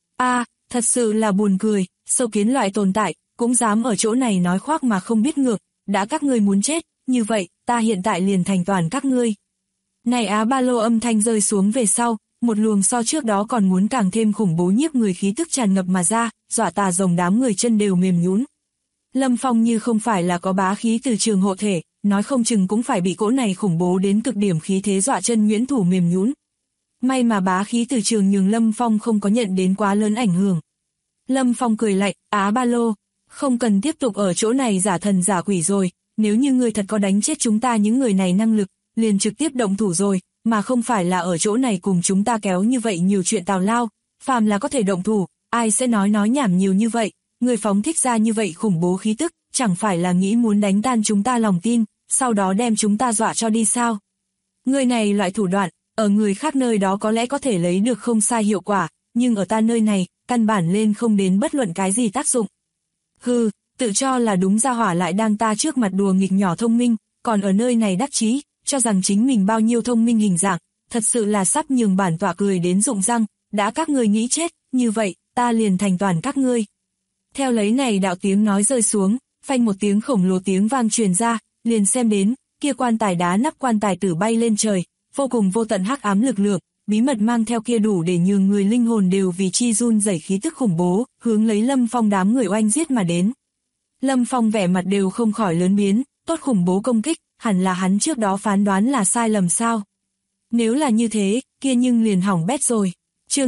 Thật sự là buồn cười, sâu kiến loại tồn tại, cũng dám ở chỗ này nói khoác mà không biết ngược, đã các ngươi muốn chết, như vậy, ta hiện tại liền thành toàn các ngươi. Này Á Ba Lô âm thanh rơi xuống về sau, một luồng so trước đó còn muốn càng thêm khủng bố nhiếp người khí tức tràn ngập mà ra, dọa Tà Rồng đám người chân đều mềm nhũn. Lâm Phong như không phải là có bá khí từ trường hộ thể, nói không chừng cũng phải bị cỗ này khủng bố đến cực điểm khí thế dọa chân nhuyễn thủ mềm nhũn. May mà bá khí từ trường nhường Lâm Phong không có nhận đến quá lớn ảnh hưởng. Lâm Phong cười lạnh, Á Ba Lô, không cần tiếp tục ở chỗ này giả thần giả quỷ rồi, nếu như ngươi thật có đánh chết chúng ta những người này năng lực, liền trực tiếp động thủ rồi, mà không phải là ở chỗ này cùng chúng ta kéo như vậy nhiều chuyện tào lao, phàm là có thể động thủ, ai sẽ nói nhảm nhiều như vậy, người phóng thích ra như vậy khủng bố khí tức, chẳng phải là nghĩ muốn đánh tan chúng ta lòng tin, sau đó đem chúng ta dọa cho đi sao. Người này loại thủ đoạn, ở người khác nơi đó có lẽ có thể lấy được không sai hiệu quả, nhưng ở ta nơi này, căn bản lên không đến bất luận cái gì tác dụng. Hừ, tự cho là đúng ra hỏa lại đang ta trước mặt đùa nghịch nhỏ thông minh, còn ở nơi này đắc chí, cho rằng chính mình bao nhiêu thông minh hình dạng, thật sự là sắp nhường bản tọa cười đến rụng răng, đã các ngươi nghĩ chết, như vậy, ta liền thành toàn các ngươi. Theo lấy này đạo tiếng nói rơi xuống, phanh một tiếng khổng lồ tiếng vang truyền ra, liền xem đến, kia quan tài đá nắp quan tài tử bay lên trời, vô cùng vô tận hắc ám lực lượng, bí mật mang theo kia đủ để nhường người linh hồn đều vì chi run rẩy khí tức khủng bố, hướng lấy Lâm Phong đám người oanh giết mà đến. Lâm Phong vẻ mặt đều không khỏi lớn biến, tốt khủng bố công kích, hẳn là hắn trước đó phán đoán là sai lầm sao. Nếu là như thế, kia nhưng liền hỏng bét rồi. Chương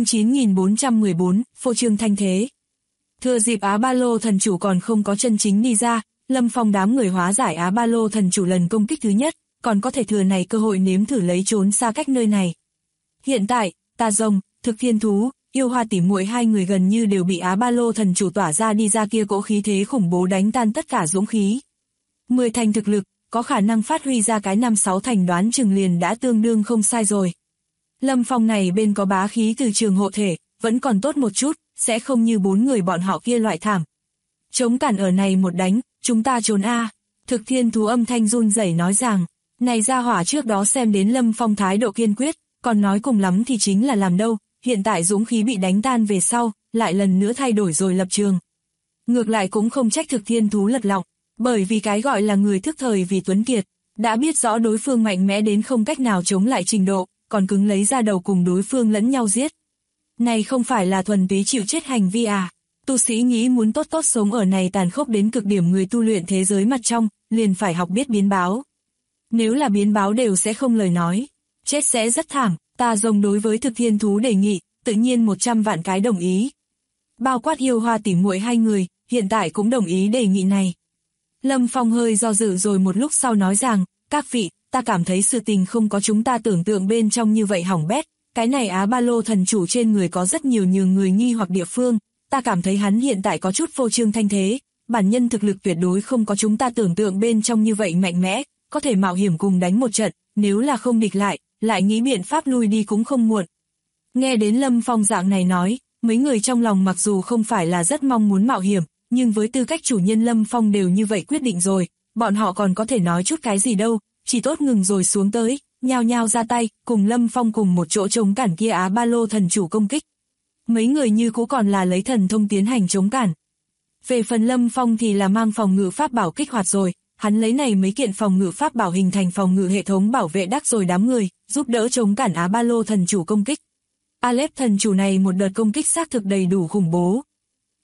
9414, phô trương thanh thế. Thừa dịp Á Ba Lô thần chủ còn không có chân chính đi ra, Lâm Phong đám người hóa giải Á Ba Lô thần chủ lần công kích thứ nhất, còn có thể thừa này cơ hội nếm thử lấy trốn xa cách nơi này. Hiện tại, Tà Rồng, Thực Thiên Thú, Yêu Hoa tỉ muội hai người gần như đều bị Á Ba Lô thần chủ tỏa ra đi ra kia cỗ khí thế khủng bố đánh tan tất cả dũng khí. 10 thành thực lực, có khả năng phát huy ra cái 5-6 thành đoán chừng liền đã tương đương không sai rồi. Lâm Phong này bên có bá khí từ trường hộ thể, vẫn còn tốt một chút, sẽ không như 4 người bọn họ kia loại thảm. Chống cản ở này một đánh, chúng ta trốn a. Thực Thiên Thú âm thanh run rẩy nói rằng, này ra hỏa trước đó xem đến Lâm Phong thái độ kiên quyết, còn nói cùng lắm thì chính là làm đâu, hiện tại dũng khí bị đánh tan về sau, lại lần nữa thay đổi rồi lập trường. Ngược lại cũng không trách Thực Thiên Thú lật lọng, bởi vì cái gọi là người thức thời vì tuấn kiệt, đã biết rõ đối phương mạnh mẽ đến không cách nào chống lại trình độ, còn cứng lấy ra đầu cùng đối phương lẫn nhau giết. Này không phải là thuần túy chịu chết hành vi à? Tu sĩ nghĩ muốn tốt tốt sống ở này tàn khốc đến cực điểm người tu luyện thế giới mặt trong, liền phải học biết biến báo. Nếu là biến báo đều sẽ không lời nói, chết sẽ rất thảm. Tà Rồng đối với Thực Thiên Thú đề nghị, tự nhiên 100 vạn cái đồng ý. Bao quát Yêu Hoa tỉ muội hai người, hiện tại cũng đồng ý đề nghị này. Lâm Phong hơi do dự rồi một lúc sau nói rằng, các vị, ta cảm thấy sự tình không có chúng ta tưởng tượng bên trong như vậy hỏng bét, cái này Á Ba Lô thần chủ trên người có rất nhiều nhường người nghi hoặc địa phương, ta cảm thấy hắn hiện tại có chút phô trương thanh thế, bản nhân thực lực tuyệt đối không có chúng ta tưởng tượng bên trong như vậy mạnh mẽ, có thể mạo hiểm cùng đánh một trận, nếu là không địch lại nghĩ biện pháp lui đi cũng không muộn. Nghe đến Lâm Phong dạng này nói, mấy người trong lòng mặc dù không phải là rất mong muốn mạo hiểm, nhưng với tư cách chủ nhân Lâm Phong đều như vậy quyết định rồi, bọn họ còn có thể nói chút cái gì đâu, chỉ tốt ngừng rồi xuống tới, nhao nhao ra tay, cùng Lâm Phong cùng một chỗ chống cản kia Á Ba Lô thần chủ công kích. Mấy người như cũ còn là lấy thần thông tiến hành chống cản. Về phần Lâm Phong thì là mang phòng ngự pháp bảo kích hoạt rồi, hắn lấy này mấy kiện phòng ngự pháp bảo hình thành phòng ngự hệ thống bảo vệ đắc rồi đám người, giúp đỡ chống cản Á Ba Lô thần chủ công kích. Aleph thần chủ này một đợt công kích xác thực đầy đủ khủng bố.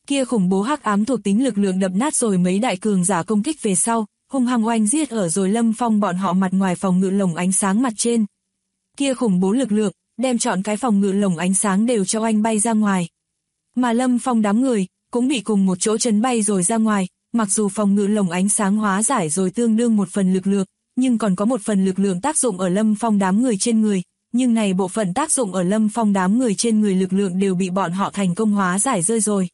Kia khủng bố hắc ám thuộc tính lực lượng đập nát rồi mấy đại cường giả công kích về sau, hung hăng oanh giết ở rồi Lâm Phong bọn họ mặt ngoài phòng ngự lồng ánh sáng mặt trên. Kia khủng bố lực lượng, đem trọn cái phòng ngự lồng ánh sáng đều cho oanh bay ra ngoài. Mà Lâm Phong đám người, cũng bị cùng một chỗ chấn bay rồi ra ngoài, mặc dù phòng ngự lồng ánh sáng hóa giải rồi tương đương một phần lực lượng, nhưng còn có một phần lực lượng tác dụng ở Lâm Phong đám người trên người, nhưng này bộ phận tác dụng ở Lâm Phong đám người trên người lực lượng đều bị bọn họ thành công hóa giải rơi rồi.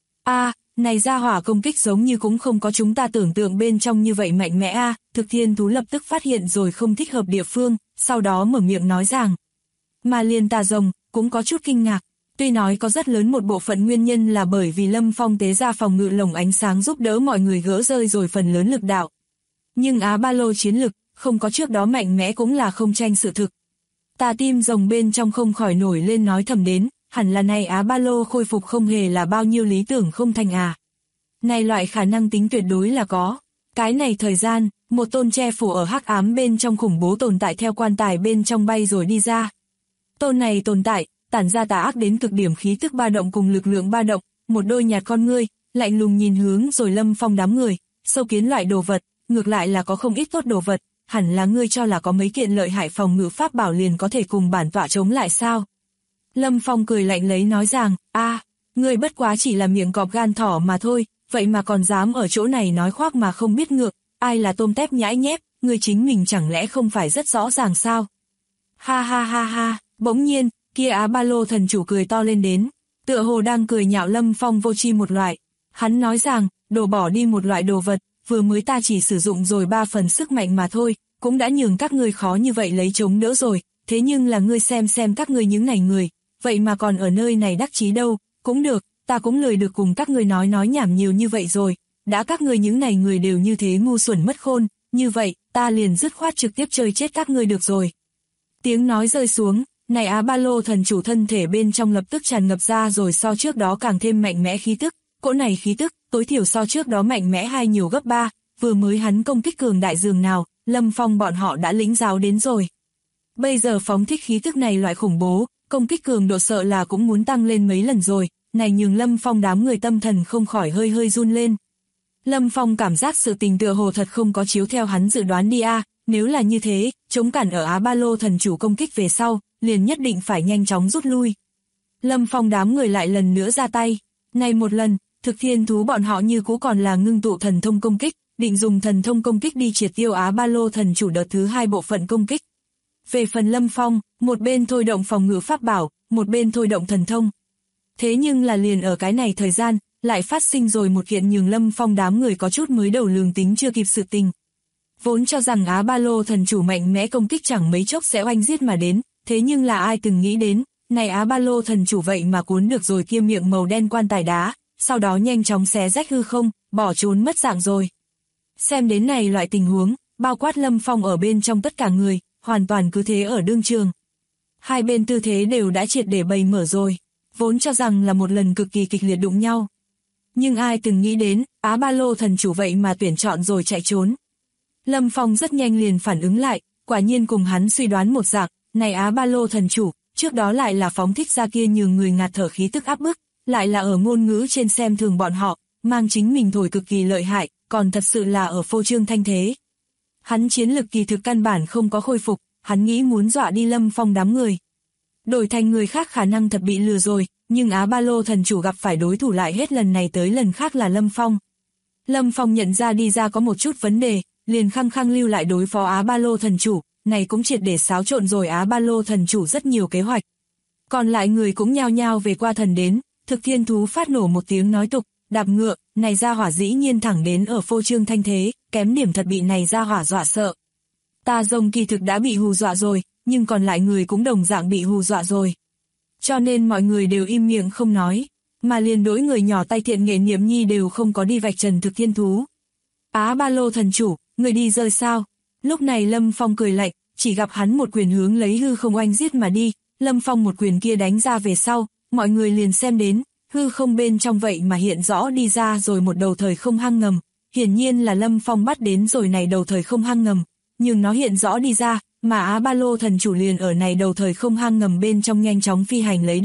Này ra hỏa công kích giống như cũng không có chúng ta tưởng tượng bên trong như vậy mạnh mẽ Thực Thiên Thú lập tức phát hiện rồi không thích hợp địa phương, sau đó mở miệng nói rằng. Mà liền Tà Rồng, cũng có chút kinh ngạc, tuy nói có rất lớn một bộ phận nguyên nhân là bởi vì Lâm Phong tế ra phòng ngự lồng ánh sáng giúp đỡ mọi người gỡ rơi rồi phần lớn lực đạo. Nhưng Á Ba Lô chiến lực, không có trước đó mạnh mẽ cũng là không tranh sự thực. Tà Tim Rồng bên trong không khỏi nổi lên nói thầm đến, hẳn là này Á Ba Lô khôi phục không hề là bao nhiêu lý tưởng không thành Này loại khả năng tính tuyệt đối là có. Cái này thời gian, một tôn che phủ ở hắc ám bên trong khủng bố tồn tại theo quan tài bên trong bay rồi đi ra. Tôn này tồn tại, tản ra tà ác đến cực điểm khí tức ba động cùng lực lượng ba động, một đôi nhạt con ngươi, lạnh lùng nhìn hướng rồi Lâm Phong đám người, sâu kiến loại đồ vật, ngược lại là có không ít tốt đồ vật, hẳn là ngươi cho là có mấy kiện lợi hại phòng ngự pháp bảo liền có thể cùng bản tọa chống lại sao? Lâm Phong cười lạnh lấy nói rằng, ngươi bất quá chỉ là miệng cọp gan thỏ mà thôi, vậy mà còn dám ở chỗ này nói khoác mà không biết ngược, ai là tôm tép nhãi nhép, ngươi chính mình chẳng lẽ không phải rất rõ ràng sao? Ha ha ha ha, bỗng nhiên, kia Á Ba Lô thần chủ cười to lên đến, tựa hồ đang cười nhạo Lâm Phong vô tri một loại. Hắn nói rằng, đổ bỏ đi một loại đồ vật, vừa mới ta chỉ sử dụng rồi 3 phần sức mạnh mà thôi, cũng đã nhường các ngươi khó như vậy lấy chống đỡ rồi, thế nhưng là ngươi xem các ngươi những này người, vậy mà còn ở nơi này đắc chí đâu, cũng được, ta cũng lười được cùng các ngươi nói nhảm nhiều như vậy rồi, đã các ngươi những này người đều như thế ngu xuẩn mất khôn, như vậy, ta liền dứt khoát trực tiếp chơi chết các ngươi được rồi. Tiếng nói rơi xuống, này Á Ba Lô thần chủ thân thể bên trong lập tức tràn ngập ra rồi so trước đó càng thêm mạnh mẽ khí tức, cỗ này khí tức, tối thiểu so trước đó mạnh mẽ hay nhiều gấp 3, vừa mới hắn công kích cường đại dường nào, Lâm Phong bọn họ đã lĩnh giáo đến rồi. Bây giờ phóng thích khí tức này loại khủng bố, công kích cường độ sợ là cũng muốn tăng lên mấy lần rồi, này nhường Lâm Phong đám người tâm thần không khỏi hơi run lên. Lâm Phong cảm giác sự tình tựa hồ thật không có chiếu theo hắn dự đoán đi nếu là như thế, chống cản ở Á Ba Lô thần chủ công kích về sau, liền nhất định phải nhanh chóng rút lui. Lâm Phong đám người lại lần nữa ra tay, này một lần, Thực Thiên Thú bọn họ như cũ còn là ngưng tụ thần thông công kích, định dùng thần thông công kích đi triệt tiêu Á Ba Lô thần chủ đợt thứ 2 bộ phận công kích. Về phần Lâm Phong, một bên thôi động phòng ngự pháp bảo, một bên thôi động thần thông. Thế nhưng là liền ở cái này thời gian, lại phát sinh rồi một kiện nhường Lâm Phong đám người có chút mới đầu lường tính chưa kịp sự tình. Vốn cho rằng Á Ba Lô thần chủ mạnh mẽ công kích chẳng mấy chốc sẽ oanh giết mà đến, thế nhưng là ai từng nghĩ đến, này Á Ba Lô thần chủ vậy mà cuốn được rồi kia miệng màu đen quan tài đá, sau đó nhanh chóng xé rách hư không, bỏ trốn mất dạng rồi. Xem đến này loại tình huống, bao quát Lâm Phong ở bên trong tất cả người, hoàn toàn cứ thế ở đương trường. Hai bên tư thế đều đã triệt để bày mở rồi, vốn cho rằng là một lần cực kỳ kịch liệt đụng nhau. Nhưng ai từng nghĩ đến, Á Ba Lô thần chủ vậy mà tuyển chọn rồi chạy trốn. Lâm Phong rất nhanh liền phản ứng lại, quả nhiên cùng hắn suy đoán một dạng, này Á Ba Lô thần chủ, trước đó lại là phóng thích ra kia nhường người ngạt thở khí tức áp bức, lại là ở ngôn ngữ trên xem thường bọn họ, mang chính mình thổi cực kỳ lợi hại, còn thật sự là ở phô trương thanh thế. Hắn chiến lực kỳ thực căn bản không có khôi phục, hắn nghĩ muốn dọa đi Lâm Phong đám người. Đổi thành người khác khả năng thật bị lừa rồi, nhưng Á Ba Lô thần chủ gặp phải đối thủ lại hết lần này tới lần khác là Lâm Phong. Lâm Phong nhận ra đi ra có một chút vấn đề, liền khăng khăng lưu lại đối phó Á Ba Lô thần chủ, này cũng triệt để xáo trộn rồi Á Ba Lô thần chủ rất nhiều kế hoạch. Còn lại người cũng nhao nhao về qua thần đến, Thực Thiên Thú phát nổ một tiếng nói tục, đạp ngựa, này ra hỏa dĩ nhiên thẳng đến ở phô trương thanh thế, kém điểm thật bị này ra hỏa dọa sợ. Tà Rồng kỳ thực đã bị hù dọa rồi, nhưng còn lại người cũng đồng dạng bị hù dọa rồi. Cho nên mọi người đều im miệng không nói, mà liền đối người nhỏ tay thiện nghệ Niệm Nhi đều không có đi vạch trần Thực Thiên Thú. Á Ba Lô thần chủ, người đi rơi sao? Lúc này Lâm Phong cười lạnh, chỉ gặp hắn một quyền hướng lấy hư không oanh giết mà đi, Lâm Phong một quyền kia đánh ra về sau, mọi người liền xem đến, hư không bên trong vậy mà hiện rõ đi ra rồi một đầu thời không hang ngầm, hiển nhiên là Lâm Phong bắt đến rồi này đầu thời không hang ngầm, nhưng nó hiện rõ đi ra, mà Á Ba Lô thần chủ liền ở này đầu thời không hang ngầm bên trong nhanh chóng phi hành lấy đâu,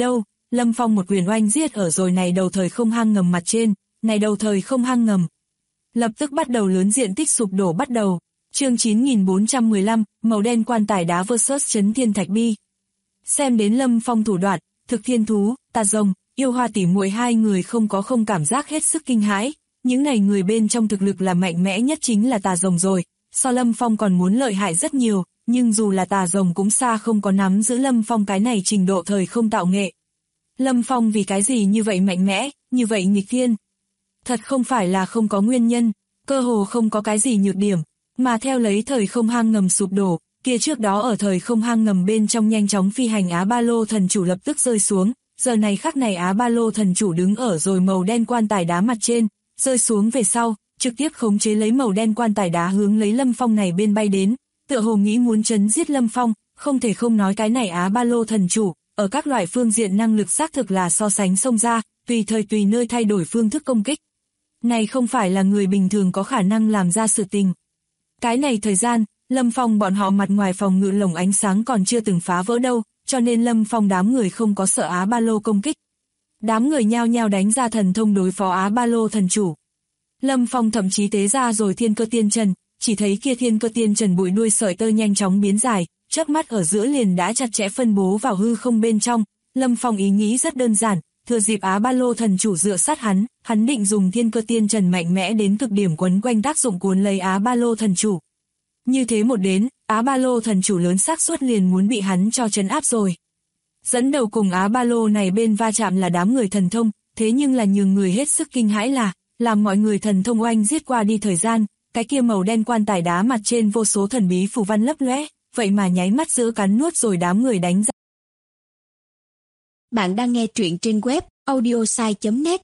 Lâm Phong một quyền oanh giết ở rồi này đầu thời không hang ngầm mặt trên, này đầu thời không hang ngầm. Lập tức bắt đầu lớn diện tích sụp đổ bắt đầu. Chương 9415, màu đen quan tài đá vs Chấn Thiên Thạch Bi. Xem đến Lâm Phong thủ đoạn, thực thiên thú, tà rồng, yêu hoa tỉ muội hai người không cảm giác hết sức kinh hãi. Những này người bên trong thực lực là mạnh mẽ nhất chính là tà rồng rồi, so Lâm Phong còn muốn lợi hại rất nhiều, nhưng dù là tà rồng cũng xa không có nắm giữ Lâm Phong cái này trình độ thời không tạo nghệ. Lâm Phong vì cái gì như vậy mạnh mẽ, như vậy nghịch thiên? Thật không phải là không có nguyên nhân, cơ hồ không có cái gì nhược điểm, mà theo lấy thời không hang ngầm sụp đổ, kia trước đó ở thời không hang ngầm bên trong nhanh chóng phi hành Á Ba Lô thần chủ lập tức rơi xuống, giờ này khắc này Á Ba Lô thần chủ đứng ở rồi màu đen quan tài đá mặt trên, rơi xuống về sau, trực tiếp khống chế lấy màu đen quan tài đá hướng lấy Lâm Phong này bên bay đến, tựa hồ nghĩ muốn chấn giết Lâm Phong, không thể không nói cái này Á Ba Lô thần chủ, ở các loại phương diện năng lực xác thực là so sánh xông ra, tùy thời tùy nơi thay đổi phương thức công kích. Này không phải là người bình thường có khả năng làm ra sự tình. Cái này thời gian, Lâm Phong bọn họ mặt ngoài phòng ngự lồng ánh sáng còn chưa từng phá vỡ đâu, cho nên Lâm Phong đám người không có sợ Á Ba Lô công kích. Đám người nhao nhao đánh ra thần thông đối phó Á Ba Lô thần chủ. Lâm Phong thậm chí tế ra rồi thiên cơ tiên trần, chỉ thấy kia thiên cơ tiên trần bụi đuôi sợi tơ nhanh chóng biến dài, chớp mắt ở giữa liền đã chặt chẽ phân bố vào hư không bên trong. Lâm Phong ý nghĩ rất đơn giản, thừa dịp Á Ba Lô thần chủ dựa sát hắn định dùng thiên cơ tiên trần mạnh mẽ đến cực điểm quấn quanh tác dụng cuốn lấy Á Ba Lô thần chủ. Như thế một đến, Á Ba Lô thần chủ lớn xác suất liền muốn bị hắn cho trấn áp rồi. Dẫn đầu cùng Á Ba Lô này bên va chạm là đám người thần thông, thế nhưng là nhường người hết sức kinh hãi là, làm mọi người thần thông oanh giết qua đi thời gian, cái kia màu đen quan tài đá mặt trên vô số thần bí phù văn lấp lóe, vậy mà nháy mắt giữ cắn nuốt rồi đám người đánh ra. Bạn đang nghe truyện trên web audiosai.net.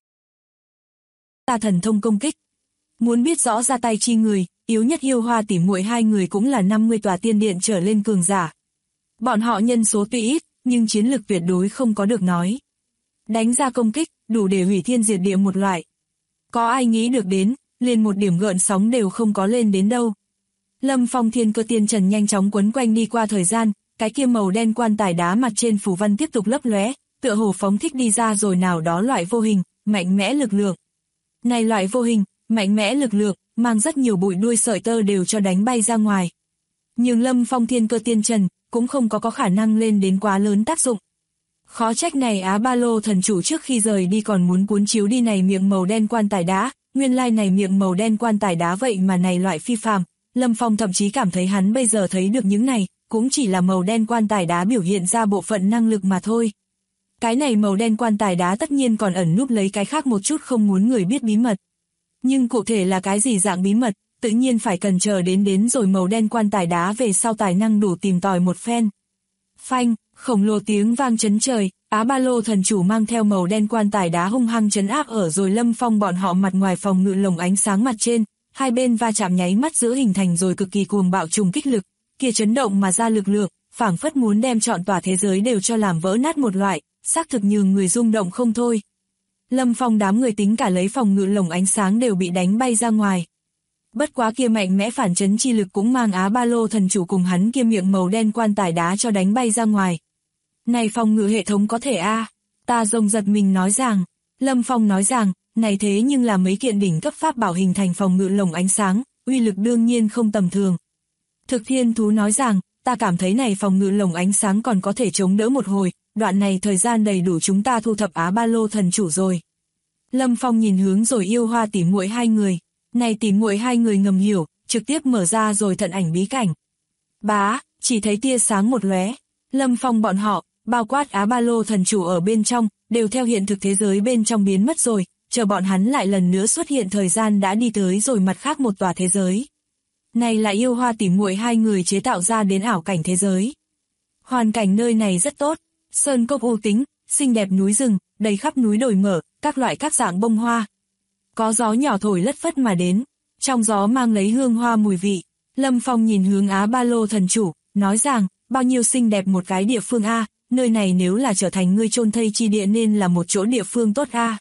Ta thần thông công kích. Muốn biết rõ ra tay chi người, yếu nhất yêu hoa tỉ muội hai người cũng là 50 tòa tiên điện trở lên cường giả. Bọn họ nhân số tuy ít, nhưng chiến lực tuyệt đối không có được nói. Đánh ra công kích, đủ để hủy thiên diệt địa một loại. Có ai nghĩ được đến, liền một điểm gợn sóng đều không có lên đến đâu. Lâm Phong thiên cơ tiên trần nhanh chóng quấn quanh đi qua thời gian, cái kia màu đen quan tài đá mặt trên phù văn tiếp tục lấp lóe, tựa hồ phóng thích đi ra rồi nào đó loại vô hình, mạnh mẽ lực lượng. Này loại vô hình, mạnh mẽ lực lượng, mang rất nhiều bụi đuôi sợi tơ đều cho đánh bay ra ngoài. Nhưng Lâm Phong thiên cơ tiên trần, cũng không có khả năng lên đến quá lớn tác dụng. Khó trách này Á Ba Lô thần chủ trước khi rời đi còn muốn cuốn chiếu đi này miệng màu đen quan tài đá, nguyên lai này miệng màu đen quan tài đá vậy mà này loại phi phàm. Lâm Phong thậm chí cảm thấy hắn bây giờ thấy được những này, cũng chỉ là màu đen quan tài đá biểu hiện ra bộ phận năng lực mà thôi. Cái này màu đen quan tài đá tất nhiên còn ẩn núp lấy cái khác một chút không muốn người biết bí mật. Nhưng cụ thể là cái gì dạng bí mật, tự nhiên phải cần chờ đến rồi màu đen quan tài đá về sau tài năng đủ tìm tòi một phen. Phanh, khổng lồ tiếng vang chấn trời, Á Ba Lô thần chủ mang theo màu đen quan tài đá hung hăng trấn áp ở rồi Lâm Phong bọn họ mặt ngoài phòng ngự lồng ánh sáng mặt trên, hai bên va chạm nháy mắt giữa hình thành rồi cực kỳ cuồng bạo trùng kích lực, kia chấn động mà ra lực lượng, phảng phất muốn đem trọn tòa thế giới đều cho làm vỡ nát một loại, xác thực nhường người rung động không thôi. Lâm Phong đám người tính cả lấy phòng ngự lồng ánh sáng đều bị đánh bay ra ngoài. Bất quá kia mạnh mẽ phản chấn chi lực cũng mang Á Ba Lô thần chủ cùng hắn kia miệng màu đen quan tài đá cho đánh bay ra ngoài. Này phòng ngự hệ thống có thể a? Ta rồng giật mình nói rằng. Lâm Phong nói rằng, này thế nhưng là mấy kiện đỉnh cấp pháp bảo hình thành phòng ngự lồng ánh sáng, uy lực đương nhiên không tầm thường. Thực thiên thú nói rằng, ta cảm thấy này phòng ngự lồng ánh sáng còn có thể chống đỡ một hồi, đoạn này thời gian đầy đủ chúng ta thu thập Á Ba Lô thần chủ rồi. Lâm Phong nhìn hướng rồi yêu hoa tỉ muội hai người. Này tỉ muội hai người ngầm hiểu, trực tiếp mở ra rồi thận ảnh bí cảnh. Bá, chỉ thấy tia sáng một lóe. Lâm Phong bọn họ, bao quát Á Ba Lô thần chủ ở bên trong, đều theo hiện thực thế giới bên trong biến mất rồi, chờ bọn hắn lại lần nữa xuất hiện thời gian đã đi tới rồi mặt khác một tòa thế giới. Này là yêu hoa tỉ muội hai người chế tạo ra đến ảo cảnh thế giới. Hoàn cảnh nơi này rất tốt, sơn cốc u tĩnh, xinh đẹp núi rừng, đầy khắp núi đồi mở, các loại các dạng bông hoa. Có gió nhỏ thổi lất phất mà đến, trong gió mang lấy hương hoa mùi vị. Lâm Phong nhìn hướng Á Ba Lô thần chủ, nói rằng, bao nhiêu xinh đẹp một cái địa phương a, nơi này nếu là trở thành ngươi chôn thây chi địa nên là một chỗ địa phương tốt a.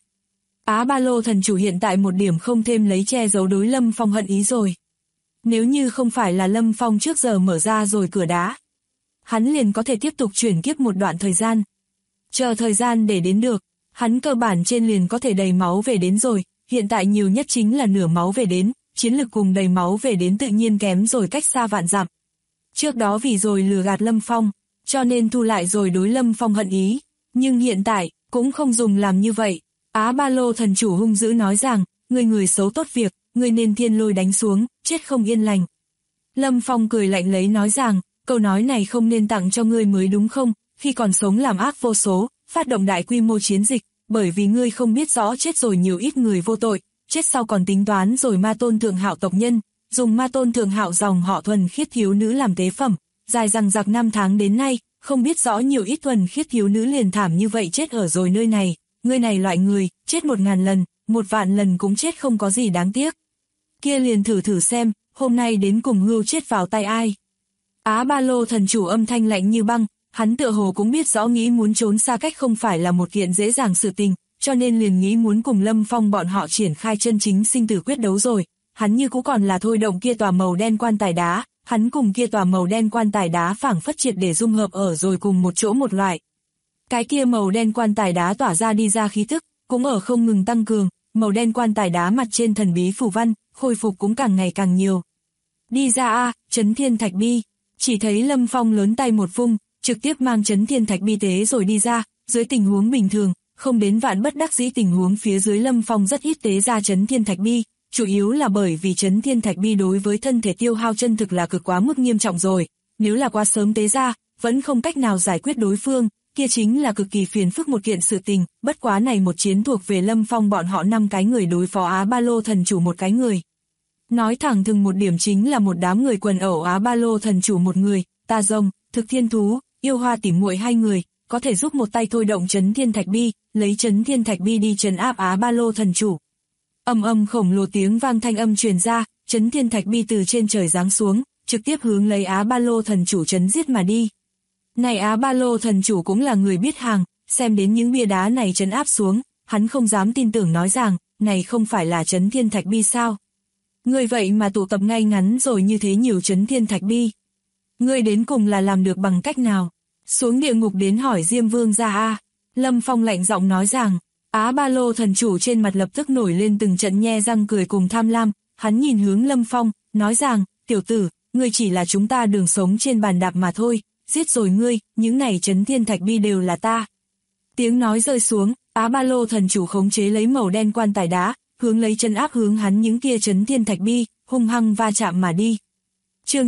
Á Ba Lô thần chủ hiện tại một điểm không thêm lấy che giấu đối Lâm Phong hận ý rồi. Nếu như không phải là Lâm Phong trước giờ mở ra rồi cửa đá, hắn liền có thể tiếp tục chuyển kiếp một đoạn thời gian. Chờ thời gian để đến được, hắn cơ bản trên liền có thể đầy máu về đến rồi, hiện tại nhiều nhất chính là nửa máu về đến, chiến lực cùng đầy máu về đến tự nhiên kém rồi cách xa vạn dặm. Trước đó vì rồi lừa gạt Lâm Phong, cho nên thu lại rồi đối Lâm Phong hận ý, nhưng hiện tại, cũng không dùng làm như vậy. Á Ba Lô thần chủ hung dữ nói rằng, người xấu tốt việc, ngươi nên thiên lôi đánh xuống, chết không yên lành. Lâm Phong cười lạnh lấy nói rằng, câu nói này không nên tặng cho ngươi mới đúng không, khi còn sống làm ác vô số, phát động đại quy mô chiến dịch, bởi vì ngươi không biết rõ chết rồi nhiều ít người vô tội, chết sau còn tính toán rồi ma tôn thượng hạo tộc nhân, dùng ma tôn thượng hạo dòng họ thuần khiết thiếu nữ làm tế phẩm, dài dằng dặc 5 tháng đến nay, không biết rõ nhiều ít thuần khiết thiếu nữ liền thảm như vậy chết ở rồi nơi này, ngươi này loại người, chết 1000 lần, 1.000 lần cũng chết không có gì đáng tiếc. Kia liền thử xem, hôm nay đến cùng hưu chết vào tay ai. Á Ba Lô thần chủ âm thanh lạnh như băng, hắn tựa hồ cũng biết rõ nghĩ muốn trốn xa cách không phải là một kiện dễ dàng sự tình, cho nên liền nghĩ muốn cùng Lâm Phong bọn họ triển khai chân chính sinh tử quyết đấu rồi. Hắn như cũng còn là thôi động kia tòa màu đen quan tài đá, hắn cùng kia tòa màu đen quan tài đá phảng phất triệt để dung hợp ở rồi cùng một chỗ một loại. Cái kia màu đen quan tài đá tỏa ra đi ra khí thức, cũng ở không ngừng tăng cường, màu đen quan tài đá mặt trên thần bí phù văn, khôi phục cũng càng ngày càng nhiều. Đi ra a, Chấn Thiên Thạch Bi, chỉ thấy Lâm Phong lớn tay một vung, trực tiếp mang Chấn Thiên Thạch Bi tế rồi đi ra, dưới tình huống bình thường, không đến vạn bất đắc dĩ tình huống phía dưới Lâm Phong rất ít tế ra Chấn Thiên Thạch Bi, chủ yếu là bởi vì Chấn Thiên Thạch Bi đối với thân thể tiêu hao chân thực là cực quá mức nghiêm trọng rồi, nếu là quá sớm tế ra, vẫn không cách nào giải quyết đối phương, kia chính là cực kỳ phiền phức một kiện sự tình, bất quá này một chiến thuộc về Lâm Phong bọn họ 5 cái người đối phó Á Ba Lô thần chủ một cái người. Nói thẳng thừng một điểm chính là một đám người quần ẩu Á Ba Lô thần chủ một người, Ta Rồng, Thực Thiên Thú, Yêu Hoa tỉ muội 2 người, có thể giúp một tay thôi động Chấn Thiên Thạch Bi, lấy Chấn Thiên Thạch Bi đi trấn áp Á Ba Lô thần chủ. Âm khổng lồ tiếng vang thanh âm truyền ra, Chấn Thiên Thạch Bi từ trên trời giáng xuống, trực tiếp hướng lấy Á Ba Lô thần chủ chấn giết mà đi. Này Á Ba Lô thần chủ cũng là người biết hàng, xem đến những bia đá này trấn áp xuống, hắn không dám tin tưởng nói rằng, này không phải là Chấn Thiên Thạch Bi sao? Người vậy mà tụ tập ngay ngắn rồi như thế nhiều Chấn Thiên Thạch Bi. Ngươi đến cùng là làm được bằng cách nào? Xuống địa ngục đến hỏi Diêm Vương ra a. Lâm Phong lạnh giọng nói rằng, Á Ba Lô thần chủ trên mặt lập tức nổi lên từng trận nhe răng cười cùng tham lam, hắn nhìn hướng Lâm Phong, nói rằng, tiểu tử, ngươi chỉ là chúng ta đường sống trên bàn đạp mà thôi, giết rồi ngươi, những này Chấn Thiên Thạch Bi đều là ta. Tiếng nói rơi xuống, Á Ba Lô thần chủ khống chế lấy màu đen quan tài đá, hướng lấy chân áp hướng hắn những kia Chấn Thiên Thạch Bi, hung hăng va chạm mà đi. Chương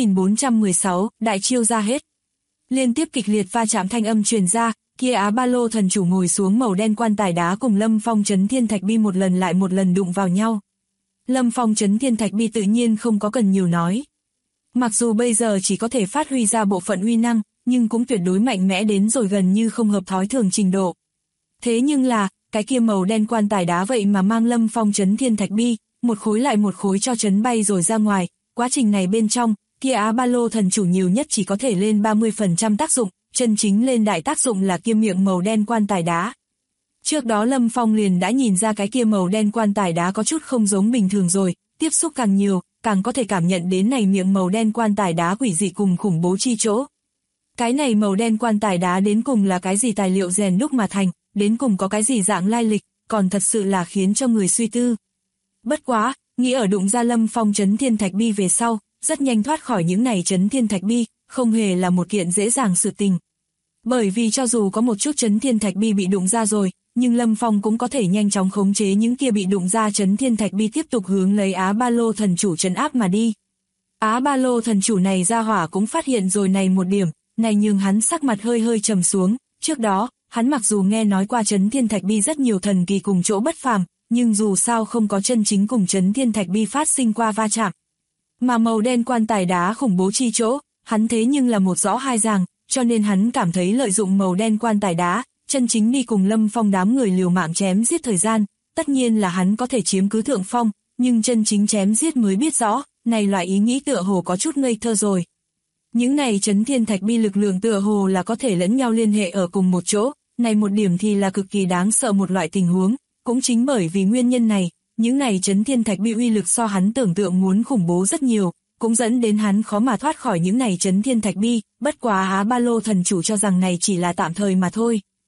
9416, đại chiêu ra hết. Liên tiếp kịch liệt va chạm thanh âm truyền ra, kia Á Ba Lô thần chủ ngồi xuống màu đen quan tài đá cùng Lâm Phong Chấn Thiên Thạch Bi một lần lại một lần đụng vào nhau. Lâm Phong Chấn Thiên Thạch Bi tự nhiên không có cần nhiều nói. Mặc dù bây giờ chỉ có thể phát huy ra bộ phận uy năng, nhưng cũng tuyệt đối mạnh mẽ đến rồi gần như không hợp thói thường trình độ. Thế nhưng là, cái kia màu đen quan tài đá vậy mà mang Lâm Phong Chấn Thiên Thạch Bi, một khối lại một khối cho chấn bay rồi ra ngoài, quá trình này bên trong, kia Á Ba Lô thần chủ nhiều nhất chỉ có thể lên 30% tác dụng, chân chính lên đại tác dụng là kia miệng màu đen quan tài đá. Trước đó Lâm Phong liền đã nhìn ra cái kia màu đen quan tài đá có chút không giống bình thường rồi, tiếp xúc càng nhiều, càng có thể cảm nhận đến này miệng màu đen quan tài đá quỷ dị cùng khủng bố chi chỗ. Cái này màu đen quan tài đá đến cùng là cái gì tài liệu rèn đúc mà thành, đến cùng có cái gì dạng lai lịch, còn thật sự là khiến cho người suy tư. Bất quá, nghĩ ở đụng ra Lâm Phong Chấn Thiên Thạch Bi về sau, rất nhanh thoát khỏi những này Chấn Thiên Thạch Bi, không hề là một kiện dễ dàng sự tình. Bởi vì cho dù có một chút Chấn Thiên Thạch Bi bị đụng ra rồi, nhưng Lâm Phong cũng có thể nhanh chóng khống chế những kia bị đụng ra Chấn Thiên Thạch Bi tiếp tục hướng lấy Á Ba Lô thần chủ trấn áp mà đi. Á Ba Lô thần chủ này ra hỏa cũng phát hiện rồi này một điểm, này nhưng hắn sắc mặt hơi trầm xuống, trước đó, hắn mặc dù nghe nói qua Chấn Thiên Thạch Bi rất nhiều thần kỳ cùng chỗ bất phàm, nhưng dù sao không có chân chính cùng Chấn Thiên Thạch Bi phát sinh qua va chạm. Mà màu đen quan tài đá khủng bố chi chỗ, hắn thế nhưng là một rõ hai ràng, cho nên hắn cảm thấy lợi dụng màu đen quan tài đá, chân chính đi cùng Lâm Phong đám người liều mạng chém giết thời gian, tất nhiên là hắn có thể chiếm cứ thượng phong, nhưng chân chính chém giết mới biết rõ, này loại ý nghĩ tựa hồ có chút ngây thơ rồi. Những này Chấn Thiên Thạch Bi lực lượng tựa hồ là có thể lẫn nhau liên hệ ở cùng một chỗ, này một điểm thì là cực kỳ đáng sợ một loại tình huống, cũng chính bởi vì nguyên nhân này, những này Chấn Thiên Thạch Bi uy lực so hắn tưởng tượng muốn khủng bố rất nhiều, cũng dẫn đến hắn khó mà thoát khỏi những này Chấn Thiên Thạch Bi, bất quá Á Ba Lô thần chủ cho rằng này chỉ là tạm thời mà thôi.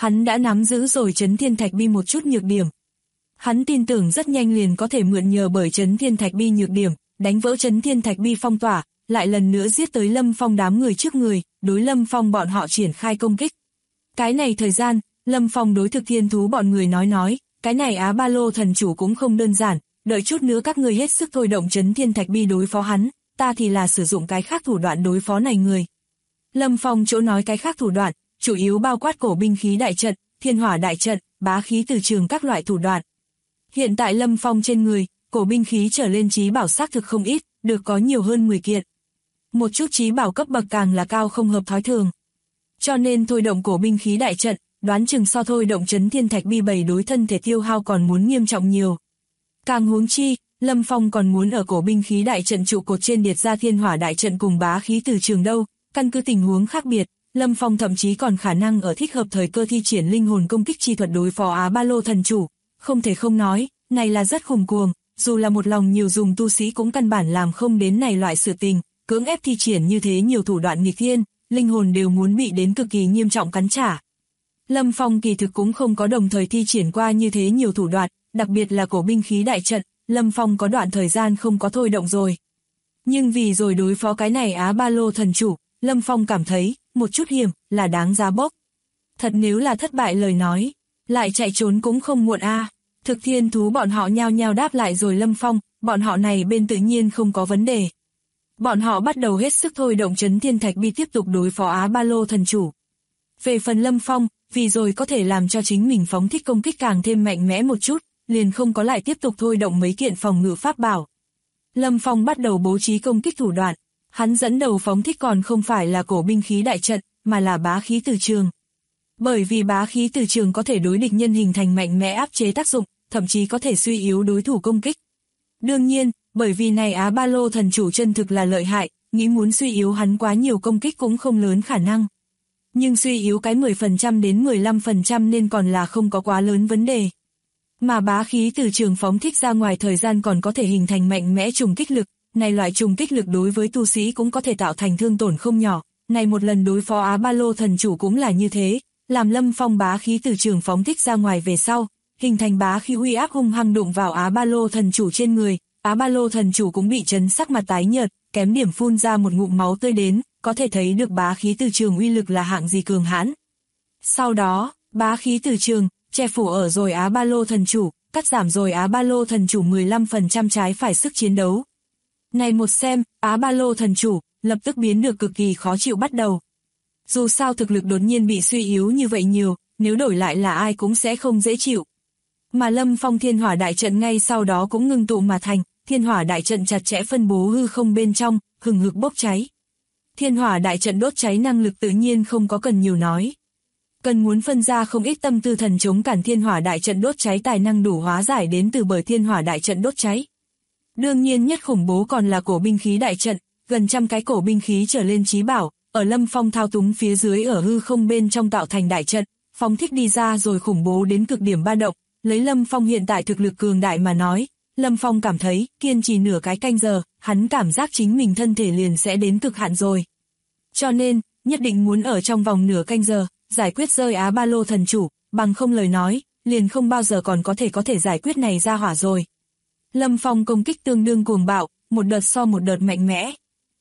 hắn đã nắm giữ rồi Chấn Thiên Thạch Bi một chút nhược điểm. Hắn tin tưởng rất nhanh liền có thể mượn nhờ bởi Chấn Thiên Thạch Bi nhược điểm, đánh vỡ Chấn Thiên Thạch Bi phong tỏa, lại lần nữa giết tới Lâm Phong đám người trước người, đối Lâm Phong bọn họ triển khai công kích. Cái này thời gian, Lâm Phong đối Thực Thiên Thú bọn người nói, cái này Á Ba Lô thần chủ cũng không đơn giản, đợi chút nữa các người hết sức thôi động Chấn Thiên Thạch Bi đối phó hắn, ta thì là sử dụng cái khác thủ đoạn đối phó này người. Lâm Phong chỗ nói cái khác thủ đoạn, chủ yếu bao quát cổ binh khí đại trận, thiên hỏa đại trận, bá khí từ trường các loại thủ đoạn. Hiện tại Lâm Phong trên người, cổ binh khí trở lên chí bảo xác thực không ít, được có nhiều hơn 10 kiện. Một chút chí bảo cấp bậc càng là cao không hợp thói thường. Cho nên thôi động cổ binh khí đại trận, đoán chừng so thôi động Chấn Thiên Thạch Bi 7 đối thân thể tiêu hao còn muốn nghiêm trọng nhiều. Càng huống chi, Lâm Phong còn muốn ở cổ binh khí đại trận trụ cột trên điệt ra thiên hỏa đại trận cùng bá khí từ trường đâu, căn cứ tình huống khác biệt, Lâm Phong thậm chí còn khả năng ở thích hợp thời cơ thi triển linh hồn công kích chi thuật đối phó Á Ba Lô thần chủ, không thể không nói, này là rất khủng cuồng, dù là một lòng nhiều dùng tu sĩ cũng căn bản làm không đến này loại sự tình, cưỡng ép thi triển như thế nhiều thủ đoạn nghịch thiên, linh hồn đều muốn bị đến cực kỳ nghiêm trọng cắn trả. Lâm Phong kỳ thực cũng không có đồng thời thi triển qua như thế nhiều thủ đoạn, đặc biệt là cổ binh khí đại trận, Lâm Phong có đoạn thời gian không có thôi động rồi. Nhưng vì rồi đối phó cái này Á Ba Lô thần chủ, Lâm Phong cảm thấy, một chút hiểm, là đáng giá bốc. Thật nếu là thất bại lời nói, lại chạy trốn cũng không muộn a. Thực Thiên Thú bọn họ nhao nhao đáp lại rồi Lâm Phong, bọn họ này bên tự nhiên không có vấn đề. Bọn họ bắt đầu hết sức thôi động Chấn Thiên Thạch Bi tiếp tục đối phó Á Ba Lô thần chủ. Về phần Lâm Phong, vì rồi có thể làm cho chính mình phóng thích công kích càng thêm mạnh mẽ một chút, liền không có lại tiếp tục thôi động mấy kiện phòng ngự pháp bảo. Lâm Phong bắt đầu bố trí công kích thủ đoạn, hắn dẫn đầu phóng thích còn không phải là cổ binh khí đại trận, mà là bá khí từ trường. Bởi vì bá khí từ trường có thể đối địch nhân hình thành mạnh mẽ áp chế tác dụng, thậm chí có thể suy yếu đối thủ công kích. Đương nhiên, bởi vì này Á Ba Lô thần chủ chân thực là lợi hại, nghĩ muốn suy yếu hắn quá nhiều công kích cũng không lớn khả năng. Nhưng suy yếu cái 10% đến 15% nên còn là không có quá lớn vấn đề. Mà bá khí từ trường phóng thích ra ngoài thời gian còn có thể hình thành mạnh mẽ trùng kích lực, này loại trùng kích lực đối với tu sĩ cũng có thể tạo thành thương tổn không nhỏ, này một lần đối phó Á Ba Lô thần chủ cũng là như thế, làm Lâm Phong bá khí từ trường phóng thích ra ngoài về sau, hình thành bá khí uy áp hung hăng đụng vào Á Ba Lô thần chủ trên người, Á Ba Lô thần chủ cũng bị chấn sắc mặt tái nhợt, kém điểm phun ra một ngụm máu tươi đến, có thể thấy được bá khí từ trường uy lực là hạng gì cường hãn. Sau đó, bá khí từ trường che phủ ở rồi Á Ba Lô thần chủ, cắt giảm rồi Á Ba Lô thần chủ 15% trái phải sức chiến đấu. Này một xem, Á Ba Lô thần chủ lập tức biến được cực kỳ khó chịu bắt đầu. Dù sao thực lực đột nhiên bị suy yếu như vậy nhiều, nếu đổi lại là ai cũng sẽ không dễ chịu. Mà Lâm Phong thiên hỏa đại trận ngay sau đó cũng ngưng tụ mà thành, thiên hỏa đại trận chặt chẽ phân bố hư không bên trong, hừng hực bốc cháy. Thiên hỏa đại trận đốt cháy năng lực tự nhiên không có cần nhiều nói. Cần muốn phân ra không ít tâm tư thần chống cản thiên hỏa đại trận đốt cháy tài năng đủ hóa giải đến từ bởi thiên hỏa đại trận đốt cháy. Đương nhiên nhất khủng bố còn là cổ binh khí đại trận, gần trăm cái cổ binh khí trở lên chí bảo, ở Lâm Phong thao túng phía dưới ở hư không bên trong tạo thành đại trận, phóng thích đi ra rồi khủng bố đến cực điểm ba động, lấy Lâm Phong hiện tại thực lực cường đại mà nói, Lâm Phong cảm thấy kiên trì nửa cái canh giờ, hắn cảm giác chính mình thân thể liền sẽ đến cực hạn rồi. Cho nên, nhất định muốn ở trong vòng nửa canh giờ, giải quyết rơi Á Ba Lô thần chủ, bằng không lời nói, liền không bao giờ còn có thể giải quyết này ra hỏa rồi. Lâm Phong công kích tương đương cuồng bạo, một đợt so một đợt mạnh mẽ.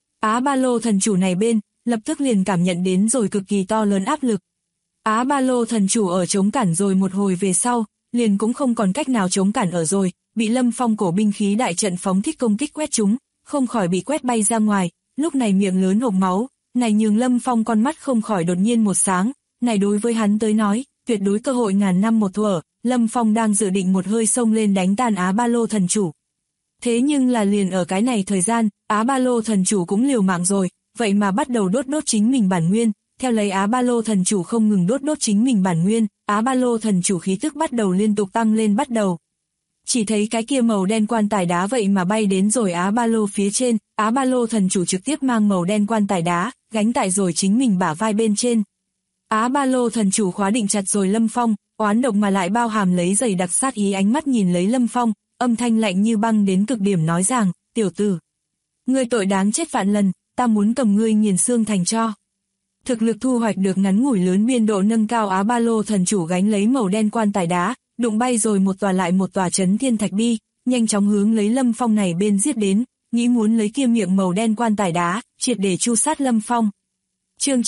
Á Ba Lô thần chủ này bên, lập tức liền cảm nhận đến rồi cực kỳ to lớn áp lực. Á Ba Lô thần chủ ở chống cản rồi một hồi về sau, liền cũng không còn cách nào chống cản ở rồi, bị Lâm Phong cổ binh khí đại trận phóng thích công kích quét chúng, không khỏi bị quét bay ra ngoài, lúc này miệng lớn hộc máu, này nhường Lâm Phong con mắt không khỏi đột nhiên một sáng, này đối với hắn tới nói, tuyệt đối cơ hội ngàn năm một thuở, Lâm Phong đang dự định một hơi xông lên đánh tan Á Ba Lô thần chủ. Thế nhưng là liền ở cái này thời gian, Á Ba Lô thần chủ cũng liều mạng rồi, vậy mà bắt đầu đốt chính mình bản nguyên, theo lấy Á Ba Lô thần chủ không ngừng đốt chính mình bản nguyên, Á Ba Lô thần chủ khí tức bắt đầu liên tục tăng lên bắt đầu. Chỉ thấy cái kia màu đen quan tài đá vậy mà bay đến rồi Á Ba Lô phía trên, Á Ba Lô thần chủ trực tiếp mang màu đen quan tài đá, gánh tại rồi chính mình bả vai bên trên. Á Ba Lô thần chủ khóa định chặt rồi Lâm Phong, oán độc mà lại bao hàm lấy dày đặc sát ý ánh mắt nhìn lấy Lâm Phong, âm thanh lạnh như băng đến cực điểm nói rằng, tiểu tử, ngươi tội đáng chết vạn lần, ta muốn cầm ngươi nghiền xương thành tro. Thực lực thu hoạch được ngắn ngủi lớn biên độ nâng cao, Á Ba Lô thần chủ gánh lấy màu đen quan tài đá, đụng bay rồi một tòa lại một tòa chấn thiên thạch đi, nhanh chóng hướng lấy Lâm Phong này bên giết đến, nghĩ muốn lấy kia miệng màu đen quan tài đá, triệt để tru sát Lâm Phong. Chương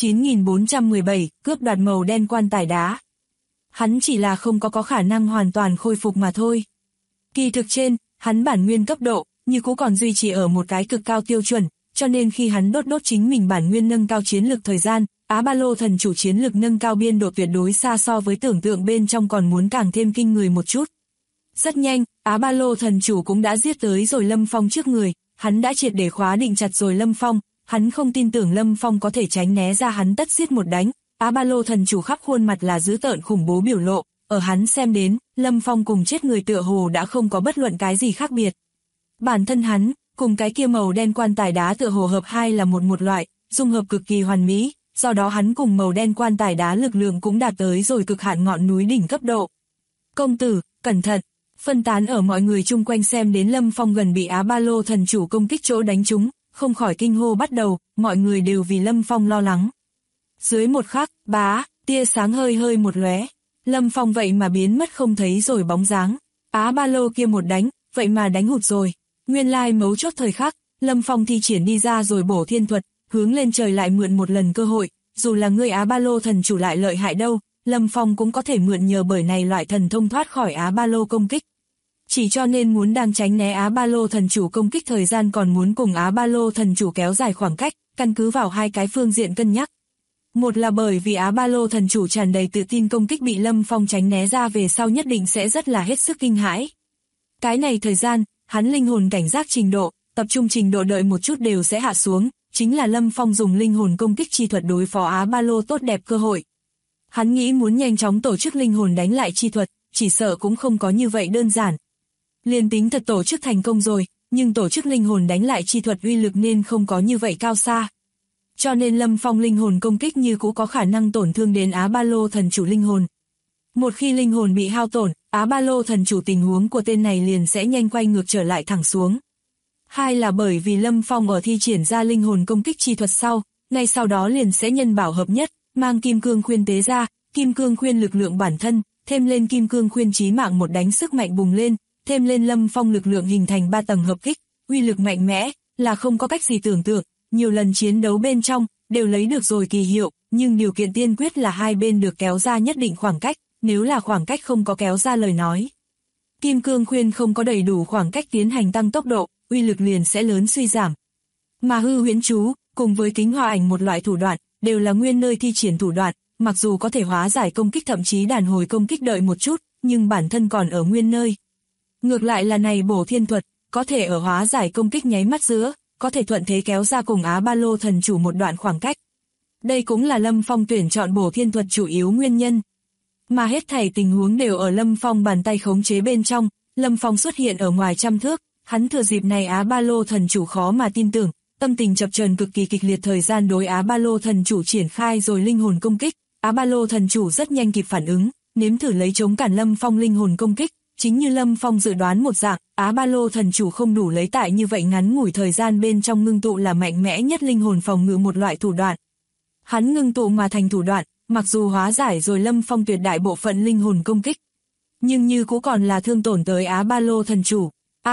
9417, cướp đoạt màu đen quan tài đá. Hắn chỉ là không có khả năng hoàn toàn khôi phục mà thôi. Kỳ thực trên, hắn bản nguyên cấp độ, như cũ còn duy trì ở một cái cực cao tiêu chuẩn, cho nên khi hắn đốt chính mình bản nguyên nâng cao chiến lực thời gian, Á Ba Lô thần chủ chiến lực nâng cao biên độ tuyệt đối xa so với tưởng tượng bên trong còn muốn càng thêm kinh người một chút. Rất nhanh, Á Ba Lô thần chủ cũng đã giết tới rồi Lâm Phong trước người, hắn đã triệt để khóa định chặt rồi Lâm Phong, hắn không tin tưởng Lâm Phong có thể tránh né ra hắn tất giết một đánh. Á Ba Lô thần chủ khắp khuôn mặt là dữ tợn khủng bố biểu lộ, ở hắn xem đến, Lâm Phong cùng chết người tựa hồ đã không có bất luận cái gì khác biệt. Bản thân hắn, cùng cái kia màu đen quan tài đá tựa hồ hợp hai là một loại, dung hợp cực kỳ hoàn mỹ, do đó hắn cùng màu đen quan tài đá lực lượng cũng đạt tới rồi cực hạn ngọn núi đỉnh cấp độ. Công tử, cẩn thận! Phân tán ở mọi người chung quanh xem đến Lâm Phong gần bị Á Ba Lô thần chủ công kích chỗ đánh trúng, không khỏi kinh hô bắt đầu, mọi người đều vì Lâm Phong lo lắng. Dưới một khắc, bá, tia sáng hơi một lóe, Lâm Phong vậy mà biến mất không thấy rồi bóng dáng. Á Ba Lô kia một đánh, vậy mà đánh hụt rồi. Nguyên lai mấu chốt thời khắc, Lâm Phong thi triển đi ra rồi bổ thiên thuật, hướng lên trời lại mượn một lần cơ hội, dù là ngươi Á Ba Lô thần chủ lại lợi hại đâu, Lâm Phong cũng có thể mượn nhờ bởi này loại thần thông thoát khỏi Á Ba Lô công kích. Chỉ cho nên muốn đang tránh né Á Ba Lô thần chủ công kích thời gian còn muốn cùng Á Ba Lô thần chủ kéo dài khoảng cách, căn cứ vào hai cái phương diện cân nhắc. Một là bởi vì Á Ba Lô thần chủ tràn đầy tự tin công kích bị Lâm Phong tránh né ra về sau nhất định sẽ rất là hết sức kinh hãi. Cái này thời gian, hắn linh hồn cảnh giác trình độ, tập trung trình độ đợi một chút đều sẽ hạ xuống, chính là Lâm Phong dùng linh hồn công kích chi thuật đối phó Á Ba Lô tốt đẹp cơ hội. Hắn nghĩ muốn nhanh chóng tổ chức linh hồn đánh lại chi thuật, chỉ sợ cũng không có như vậy đơn giản. Liên tính thật tổ chức thành công rồi, nhưng tổ chức linh hồn đánh lại chi thuật uy lực nên không có như vậy cao xa. Cho nên Lâm Phong linh hồn công kích như cũ có khả năng tổn thương đến Á Ba Lô thần chủ linh hồn. Một khi linh hồn bị hao tổn, Á Ba Lô thần chủ tình huống của tên này liền sẽ nhanh quay ngược trở lại thẳng xuống. Hai là bởi vì Lâm Phong ở thi triển ra linh hồn công kích chi thuật sau, ngay sau đó liền sẽ nhân bảo hợp nhất, mang kim cương khuyên tế ra, kim cương khuyên lực lượng bản thân, thêm lên kim cương khuyên chí mạng một đánh sức mạnh bùng lên, thêm lên Lâm Phong lực lượng hình thành 3 tầng hợp kích, uy lực mạnh mẽ, là không có cách gì tưởng tượng, nhiều lần chiến đấu bên trong, đều lấy được rồi kỳ hiệu, nhưng điều kiện tiên quyết là hai bên được kéo ra nhất định khoảng cách, nếu là khoảng cách không có kéo ra lời nói. Kim cương khuyên không có đầy đủ khoảng cách tiến hành tăng tốc độ, uy lực liền sẽ lớn suy giảm. Mà hư huyễn chú, cùng với kính hòa ảnh một loại thủ đoạn, đều là nguyên nơi thi triển thủ đoạn, mặc dù có thể hóa giải công kích thậm chí đàn hồi công kích đợi một chút, nhưng bản thân còn ở nguyên nơi. Ngược lại là này bổ thiên thuật, có thể ở hóa giải công kích nháy mắt giữa, có thể thuận thế kéo ra cùng Á Ba Lô thần chủ một đoạn khoảng cách. Đây cũng là Lâm Phong tuyển chọn bổ thiên thuật chủ yếu nguyên nhân. Mà hết thảy tình huống đều ở Lâm Phong bàn tay khống chế bên trong, Lâm Phong xuất hiện ở ngoài trăm thước, hắn thừa dịp này Á Ba Lô thần chủ khó mà tin tưởng, tâm tình chập chờn cực kỳ kịch liệt thời gian đối Á Ba Lô thần chủ triển khai rồi linh hồn công kích, Á Ba Lô thần chủ rất nhanh kịp phản ứng, nếm thử lấy chống cản Lâm Phong linh hồn công kích, chính như Lâm Phong dự đoán một dạng, Á Ba Lô thần chủ không đủ lấy tại như vậy ngắn ngủi thời gian bên trong ngưng tụ là mạnh mẽ nhất linh hồn phòng ngự một loại thủ đoạn. Hắn ngưng tụ mà thành thủ đoạn, mặc dù hóa giải rồi Lâm Phong tuyệt đại bộ phận linh hồn công kích, nhưng như cũng còn là thương tổn tới Á Ba Lô thần chủ.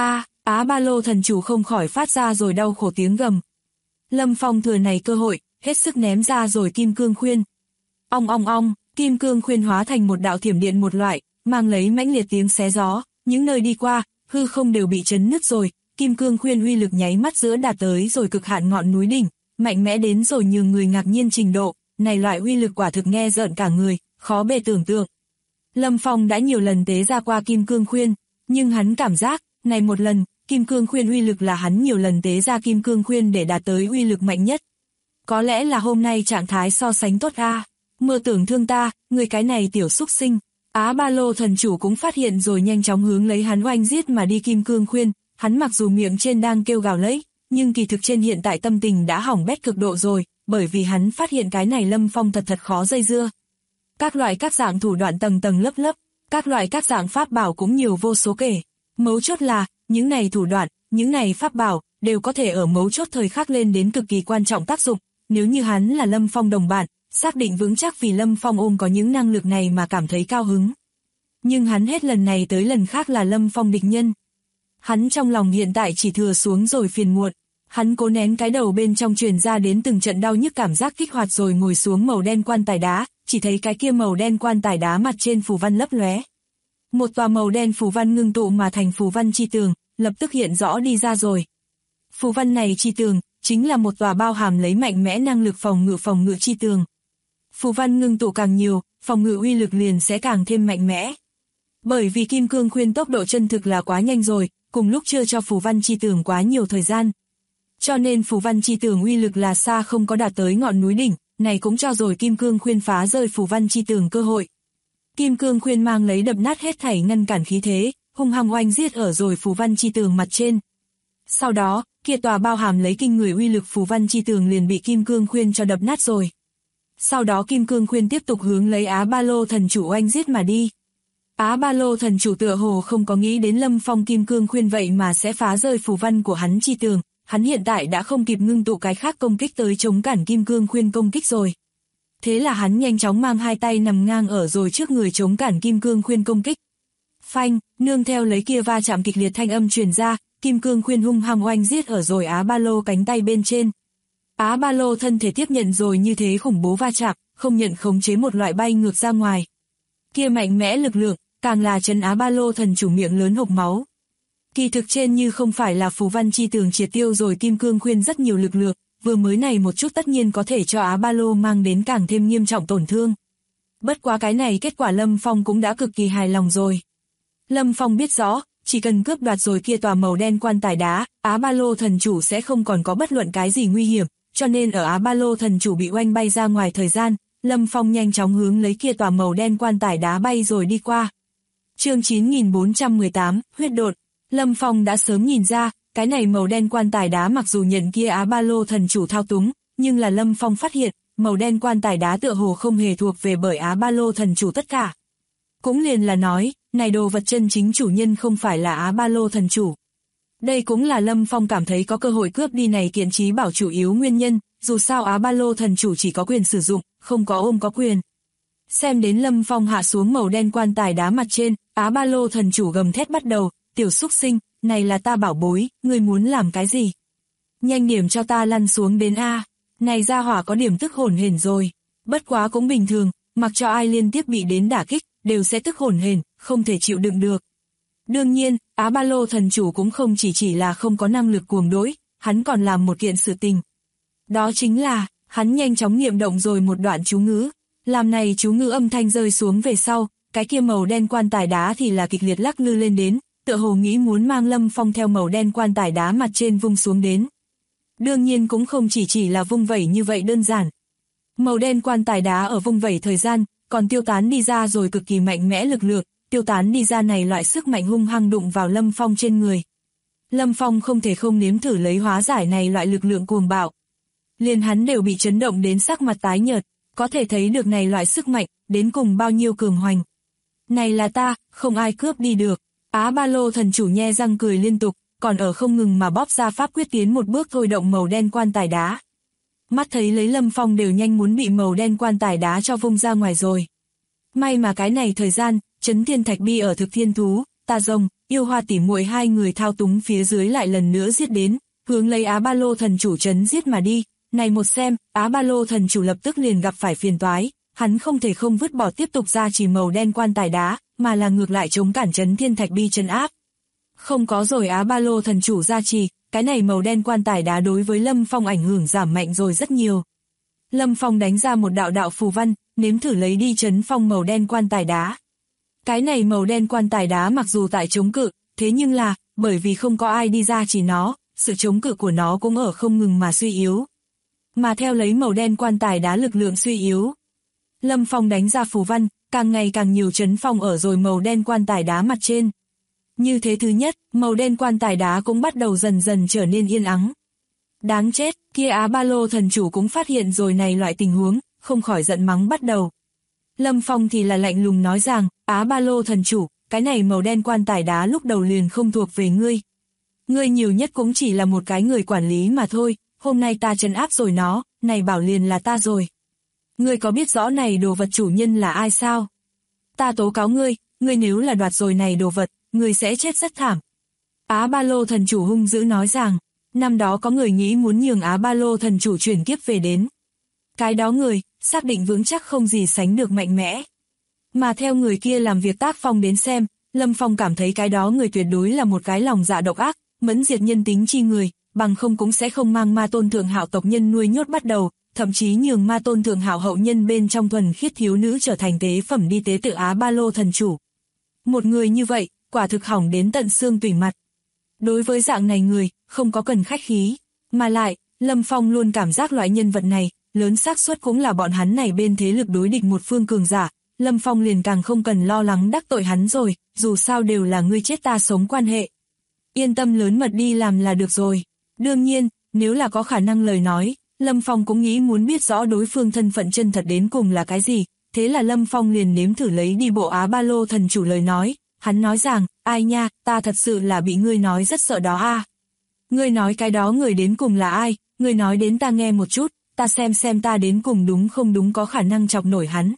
Á Ba Lô thần chủ không khỏi phát ra rồi đau khổ tiếng gầm. Lâm Phong thừa này cơ hội, hết sức ném ra rồi kim cương khuyên. Ong ong ong, kim cương khuyên hóa thành một đạo thiểm điện một loại, mang lấy mãnh liệt tiếng xé gió, những nơi đi qua, hư không đều bị chấn nứt rồi, kim cương khuyên uy lực nháy mắt giữa đạt tới rồi cực hạn ngọn núi đỉnh, mạnh mẽ đến rồi nhường người ngạc nhiên trình độ, này loại uy lực quả thực nghe rợn cả người, khó bề tưởng tượng. Lâm Phong đã nhiều lần tế ra qua kim cương khuyên, nhưng hắn cảm giác, này một lần, kim cương khuyên uy lực là hắn nhiều lần tế ra kim cương khuyên để đạt tới uy lực mạnh nhất. Có lẽ là hôm nay trạng thái so sánh tốt a. Mơ tưởng thương ta, người cái này tiểu xúc sinh. Á Ba Lô thần chủ cũng phát hiện rồi nhanh chóng hướng lấy hắn oanh giết mà đi kim cương khuyên, hắn mặc dù miệng trên đang kêu gào lấy, nhưng kỳ thực trên hiện tại tâm tình đã hỏng bét cực độ rồi, bởi vì hắn phát hiện cái này Lâm Phong thật khó dây dưa. Các loại các dạng thủ đoạn tầng tầng lớp lớp, các loại các dạng pháp bảo cũng nhiều vô số kể. Mấu chốt là, những này thủ đoạn, những này pháp bảo, đều có thể ở mấu chốt thời khắc lên đến cực kỳ quan trọng tác dụng, nếu như hắn là Lâm Phong đồng bạn, xác định vững chắc vì Lâm Phong ôm có những năng lực này mà cảm thấy cao hứng. Nhưng hắn hết lần này tới lần khác là Lâm Phong địch nhân. Hắn trong lòng hiện tại chỉ thừa xuống rồi phiền muộn. Hắn cố nén cái đầu bên trong truyền ra đến từng trận đau nhức cảm giác kích hoạt rồi ngồi xuống màu đen quan tài đá, chỉ thấy cái kia màu đen quan tài đá mặt trên phù văn lấp lóe. Một tòa màu đen phù văn ngưng tụ mà thành phù văn chi tường, lập tức hiện rõ đi ra rồi. Phù văn này chi tường, chính là một tòa bao hàm lấy mạnh mẽ năng lực phòng ngự chi tường. Phù văn ngưng tụ càng nhiều, phòng ngự uy lực liền sẽ càng thêm mạnh mẽ. Bởi vì Kim Cương Khuyên tốc độ chân thực là quá nhanh rồi, cùng lúc chưa cho phù văn chi tường quá nhiều thời gian. Cho nên phù văn chi tường uy lực là xa không có đạt tới ngọn núi đỉnh, này cũng cho rồi Kim Cương Khuyên phá rơi phù văn chi tường cơ hội. Kim Cương Khuyên mang lấy đập nát hết thảy ngăn cản khí thế, hung hăng oanh giết ở rồi phù văn chi tường mặt trên. Sau đó, kia tòa bao hàm lấy kinh người uy lực phù văn chi tường liền bị Kim Cương Khuyên cho đập nát rồi. Sau đó Kim Cương Khuyên tiếp tục hướng lấy Á Ba Lô thần chủ oanh giết mà đi. Á Ba Lô thần chủ tựa hồ không có nghĩ đến Lâm Phong Kim Cương Khuyên vậy mà sẽ phá rơi phù văn của hắn chi tường, hắn hiện tại đã không kịp ngưng tụ cái khác công kích tới chống cản Kim Cương Khuyên công kích rồi. Thế là hắn nhanh chóng mang hai tay nằm ngang ở rồi trước người chống cản Kim Cương Khuyên công kích. Phanh, nương theo lấy kia va chạm kịch liệt thanh âm truyền ra, Kim Cương Khuyên hung hăng oanh giết ở rồi Á Ba Lô cánh tay bên trên. Á Ba Lô thân thể tiếp nhận rồi như thế khủng bố va chạm, không nhận khống chế một loại bay ngược ra ngoài. Kia mạnh mẽ lực lượng, càng là trấn Á Ba Lô thần chủ miệng lớn hộc máu. Kỳ thực trên như không phải là phù văn chi tường triệt tiêu rồi Kim Cương Khuyên rất nhiều lực lượng, vừa mới này một chút tất nhiên có thể cho Á Ba Lô mang đến càng thêm nghiêm trọng tổn thương. Bất quá cái này kết quả Lâm Phong cũng đã cực kỳ hài lòng rồi. Lâm Phong biết rõ, chỉ cần cướp đoạt rồi kia tòa màu đen quan tài đá, Á Ba Lô thần chủ sẽ không còn có bất luận cái gì nguy hiểm, cho nên ở Á Ba Lô thần chủ bị oanh bay ra ngoài thời gian, Lâm Phong nhanh chóng hướng lấy kia tòa màu đen quan tài đá bay rồi đi qua. Chương 9418, huyết độn. Lâm Phong đã sớm nhìn ra, cái này màu đen quan tài đá mặc dù nhận kia Á Ba Lô thần chủ thao túng, nhưng là Lâm Phong phát hiện, màu đen quan tài đá tựa hồ không hề thuộc về bởi Á Ba Lô thần chủ tất cả. Cũng liền là nói, này đồ vật chân chính chủ nhân không phải là Á Ba Lô thần chủ. Đây cũng là Lâm Phong cảm thấy có cơ hội cướp đi này kiện trí bảo chủ yếu nguyên nhân, dù sao Á Ba Lô thần chủ chỉ có quyền sử dụng, không có ôm có quyền. Xem đến Lâm Phong hạ xuống màu đen quan tài đá mặt trên, Á Ba Lô thần chủ gầm thét bắt đầu, tiểu xúc sinh, này là ta bảo bối, ngươi muốn làm cái gì? Nhanh điểm cho ta lăn xuống đến A, này ra hỏa có điểm tức hổn hển rồi. Bất quá cũng bình thường, mặc cho ai liên tiếp bị đến đả kích, đều sẽ tức hổn hển, không thể chịu đựng được. Đương nhiên, Á Ba Lô thần chủ cũng không chỉ là không có năng lực cuồng đỗi, hắn còn làm một kiện sự tình. Đó chính là, hắn nhanh chóng niệm động rồi một đoạn chú ngữ. Làm này chú ngữ âm thanh rơi xuống về sau, cái kia màu đen quan tài đá thì là kịch liệt lắc lư lên đến, tựa hồ nghĩ muốn mang Lâm Phong theo màu đen quan tài đá mặt trên vung xuống đến. Đương nhiên cũng không chỉ là vung vẩy như vậy đơn giản. Màu đen quan tài đá ở vung vẩy thời gian, còn tiêu tán đi ra rồi cực kỳ mạnh mẽ lực lượng, tiêu tán đi ra này loại sức mạnh hung hăng đụng vào Lâm Phong trên người. Lâm Phong không thể không nếm thử lấy hóa giải này loại lực lượng cuồng bạo. Liền hắn đều bị chấn động đến sắc mặt tái nhợt, có thể thấy được này loại sức mạnh, đến cùng bao nhiêu cường hoành. Này là ta, không ai cướp đi được. Á Ba Lô thần chủ nhe răng cười liên tục, còn ở không ngừng mà bóp ra pháp quyết tiến một bước thôi động màu đen quan tài đá. Mắt thấy lấy Lâm Phong đều nhanh muốn bị màu đen quan tài đá cho vung ra ngoài rồi. May mà cái này thời gian, Chấn Thiên Thạch Bi ở Thực Thiên Thú, Tà Rồng, Yêu Hoa tỉ muội hai người thao túng phía dưới lại lần nữa giết đến, hướng lấy Á Ba Lô thần chủ chấn giết mà đi. Này một xem, Á Ba Lô thần chủ lập tức liền gặp phải phiền toái, hắn không thể không vứt bỏ tiếp tục ra chỉ màu đen quan tài đá, mà là ngược lại chống cản Chấn Thiên Thạch Bi trấn áp. Không có rồi Á Ba Lô thần chủ gia trì, cái này màu đen quan tài đá đối với Lâm Phong ảnh hưởng giảm mạnh rồi rất nhiều. Lâm Phong đánh ra một đạo phù văn, nếm thử lấy đi trấn phong màu đen quan tài đá. Cái này màu đen quan tài đá mặc dù tại chống cự, thế nhưng là, bởi vì không có ai đi ra chỉ nó, sự chống cự của nó cũng ở không ngừng mà suy yếu. Mà theo lấy màu đen quan tài đá lực lượng suy yếu, Lâm Phong đánh ra phù văn, càng ngày càng nhiều trấn phong ở rồi màu đen quan tài đá mặt trên. Như thế thứ nhất, màu đen quan tài đá cũng bắt đầu dần dần trở nên yên ắng. Đáng chết, kia Á Ba Lô thần chủ cũng phát hiện rồi này loại tình huống, không khỏi giận mắng bắt đầu. Lâm Phong thì là lạnh lùng nói rằng, Á Ba Lô thần chủ, cái này màu đen quan tài đá lúc đầu liền không thuộc về ngươi. Ngươi nhiều nhất cũng chỉ là một cái người quản lý mà thôi, hôm nay ta trấn áp rồi nó, này bảo liền là ta rồi. Ngươi có biết rõ này đồ vật chủ nhân là ai sao? Ta tố cáo ngươi, ngươi nếu là đoạt rồi này đồ vật, ngươi sẽ chết rất thảm. Á Ba Lô thần chủ hung dữ nói rằng, năm đó có người nghĩ muốn nhường Á Ba Lô thần chủ chuyển kiếp về đến. Cái đó người, xác định vững chắc không gì sánh được mạnh mẽ. Mà theo người kia làm việc tác phong đến xem, Lâm Phong cảm thấy cái đó người tuyệt đối là một cái lòng dạ độc ác, mẫn diệt nhân tính chi người, bằng không cũng sẽ không mang Ma Tôn Thượng Hạo tộc nhân nuôi nhốt bắt đầu, thậm chí nhường Ma Tôn Thượng Hạo hậu nhân bên trong thuần khiết thiếu nữ trở thành tế phẩm đi tế tự Á Ba Lô thần chủ. Một người như vậy, quả thực hỏng đến tận xương tủy mặt. Đối với dạng này người, không có cần khách khí, mà lại, Lâm Phong luôn cảm giác loại nhân vật này, lớn xác suất cũng là bọn hắn này bên thế lực đối địch một phương cường giả. Lâm Phong liền càng không cần lo lắng đắc tội hắn rồi, dù sao đều là ngươi chết ta sống quan hệ. Yên tâm lớn mật đi làm là được rồi. Đương nhiên, nếu là có khả năng lời nói, Lâm Phong cũng nghĩ muốn biết rõ đối phương thân phận chân thật đến cùng là cái gì, thế là Lâm Phong liền nếm thử lấy đi bộ Á Ba Lô thần chủ lời nói, hắn nói rằng, ai nha, ta thật sự là bị ngươi nói rất sợ đó a. Ngươi nói cái đó người đến cùng là ai, ngươi nói đến ta nghe một chút, ta xem ta đến cùng đúng không đúng có khả năng chọc nổi hắn.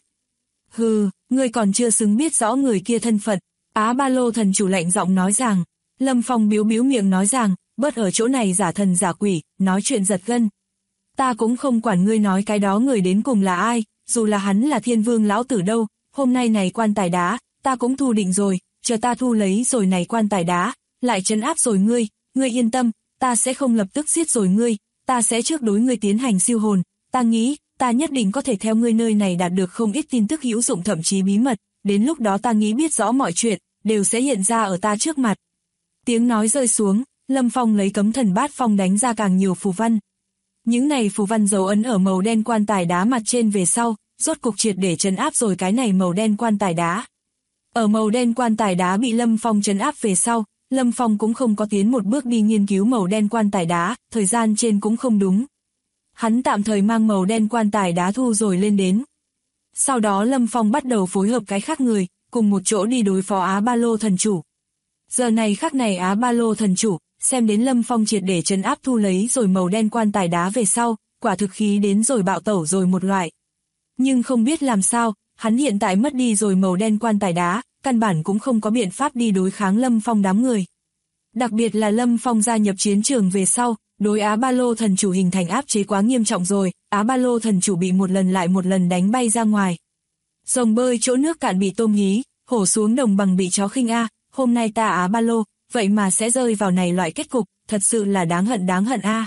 Hừ, ngươi còn chưa xứng biết rõ người kia thân phận, Á Ba Lô thần chủ lạnh giọng nói rằng. Lâm Phong biếu miệng nói rằng, bớt ở chỗ này giả thần giả quỷ, nói chuyện giật gân. Ta cũng không quản ngươi nói cái đó người đến cùng là ai, dù là hắn là Thiên Vương lão tử đâu, hôm nay này quan tài đá, ta cũng thu định rồi, chờ ta thu lấy rồi này quan tài đá, lại trấn áp rồi ngươi yên tâm, ta sẽ không lập tức giết rồi ngươi, ta sẽ trước đối ngươi tiến hành siêu hồn, ta nghĩ, ta nhất định có thể theo ngươi nơi này đạt được không ít tin tức hữu dụng thậm chí bí mật, đến lúc đó ta nghĩ biết rõ mọi chuyện, đều sẽ hiện ra ở ta trước mặt. Tiếng nói rơi xuống, Lâm Phong lấy cấm thần bát phong đánh ra càng nhiều phù văn. Những này phù văn dấu ấn ở màu đen quan tài đá mặt trên về sau, rốt cục triệt để trấn áp rồi cái này màu đen quan tài đá. Ở màu đen quan tài đá bị Lâm Phong trấn áp về sau, Lâm Phong cũng không có tiến một bước đi nghiên cứu màu đen quan tài đá, thời gian trên cũng không đúng. Hắn tạm thời mang màu đen quan tài đá thu rồi lên đến. Sau đó Lâm Phong bắt đầu phối hợp cái khác người, cùng một chỗ đi đối phó Á Ba Lô thần chủ. Giờ này khắc này Á Ba Lô thần chủ, xem đến Lâm Phong triệt để trấn áp thu lấy rồi màu đen quan tài đá về sau, quả thực khí đến rồi bạo tẩu rồi một loại. Nhưng không biết làm sao, hắn hiện tại mất đi rồi màu đen quan tài đá, căn bản cũng không có biện pháp đi đối kháng Lâm Phong đám người. Đặc biệt là Lâm Phong gia nhập chiến trường về sau, đối Á Ba Lô thần chủ hình thành áp chế quá nghiêm trọng rồi, Á Ba Lô thần chủ bị một lần lại một lần đánh bay ra ngoài. Rồng bơi chỗ nước cạn bị tôm hí, hổ xuống đồng bằng bị chó khinh a, hôm nay ta Á Ba Lô, vậy mà sẽ rơi vào này loại kết cục, thật sự là đáng hận a.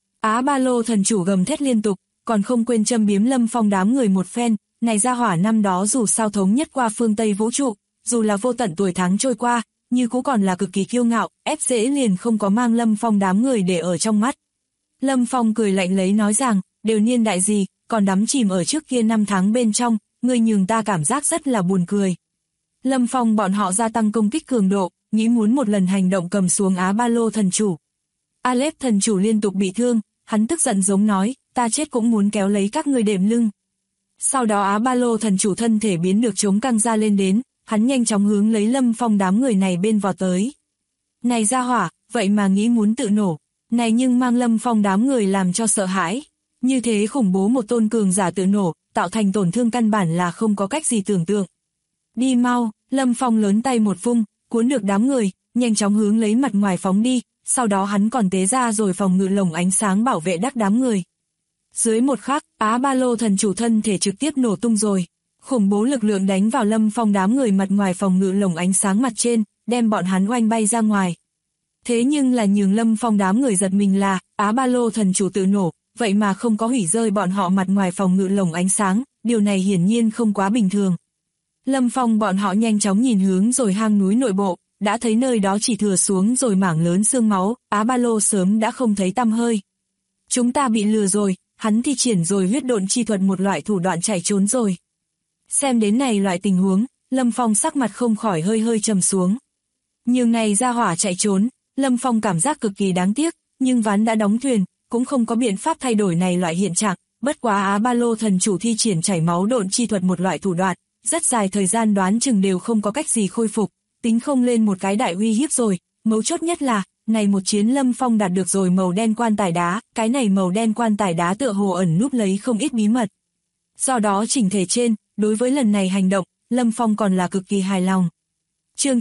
Á Ba Lô thần chủ gầm thét liên tục, còn không quên châm biếm Lâm Phong đám người một phen, này ra hỏa năm đó dù sao thống nhất qua phương Tây vũ trụ, dù là vô tận tuổi tháng trôi qua, như cũng còn là cực kỳ kiêu ngạo, ép dễ liền không có mang Lâm Phong đám người để ở trong mắt. Lâm Phong cười lạnh lấy nói rằng, đều niên đại gì, còn đắm chìm ở trước kia năm tháng bên trong, người nhường ta cảm giác rất là buồn cười. Lâm Phong bọn họ gia tăng công kích cường độ, nghĩ muốn một lần hành động cầm xuống Á Ba Lô thần chủ. Aleph thần chủ liên tục bị thương, hắn tức giận giống nói, ta chết cũng muốn kéo lấy các ngươi đệm lưng. Sau đó Á Ba Lô thần chủ thân thể biến được chống căng ra lên đến, hắn nhanh chóng hướng lấy Lâm Phong đám người này bên vọt tới. Này ra hỏa, vậy mà nghĩ muốn tự nổ, này nhưng mang Lâm Phong đám người làm cho sợ hãi. Như thế khủng bố một tôn cường giả tự nổ, tạo thành tổn thương căn bản là không có cách gì tưởng tượng. Đi mau, Lâm Phong lớn tay một vung, cuốn được đám người, nhanh chóng hướng lấy mặt ngoài phóng đi, sau đó hắn còn tế ra rồi phòng ngự lồng ánh sáng bảo vệ đắc đám người. Dưới một khắc, Á Ba Lô thần chủ thân thể trực tiếp nổ tung rồi. Khủng bố lực lượng đánh vào Lâm Phong đám người mặt ngoài phòng ngự lồng ánh sáng mặt trên, đem bọn hắn oanh bay ra ngoài. Thế nhưng là nhường Lâm Phong đám người giật mình là, Á Ba Lô thần chủ tự nổ, vậy mà không có hủy rơi bọn họ mặt ngoài phòng ngự lồng ánh sáng, điều này hiển nhiên không quá bình thường. Lâm Phong bọn họ nhanh chóng nhìn hướng rồi hang núi nội bộ, đã thấy nơi đó chỉ thừa xuống rồi mảng lớn xương máu, Á Ba Lô sớm đã không thấy tăm hơi. Chúng ta bị lừa rồi, hắn thi triển rồi huyết độn chi thuật một loại thủ đoạn chạy trốn rồi. Xem đến này loại tình huống, Lâm Phong sắc mặt không khỏi hơi trầm xuống. Nhưng này ra hỏa chạy trốn, Lâm Phong cảm giác cực kỳ đáng tiếc, nhưng ván đã đóng thuyền, cũng không có biện pháp thay đổi này loại hiện trạng, bất quá Á Ba Lô thần chủ thi triển chảy máu độn chi thuật một loại thủ đoạn, rất dài thời gian đoán chừng đều không có cách gì khôi phục, tính không lên một cái đại uy hiếp rồi, mấu chốt nhất là, này một chiến Lâm Phong đạt được rồi màu đen quan tài đá, cái này màu đen quan tài đá tựa hồ ẩn núp lấy không ít bí mật. Do đó chỉnh thể trên, đối với lần này hành động, Lâm Phong còn là cực kỳ hài lòng. Chương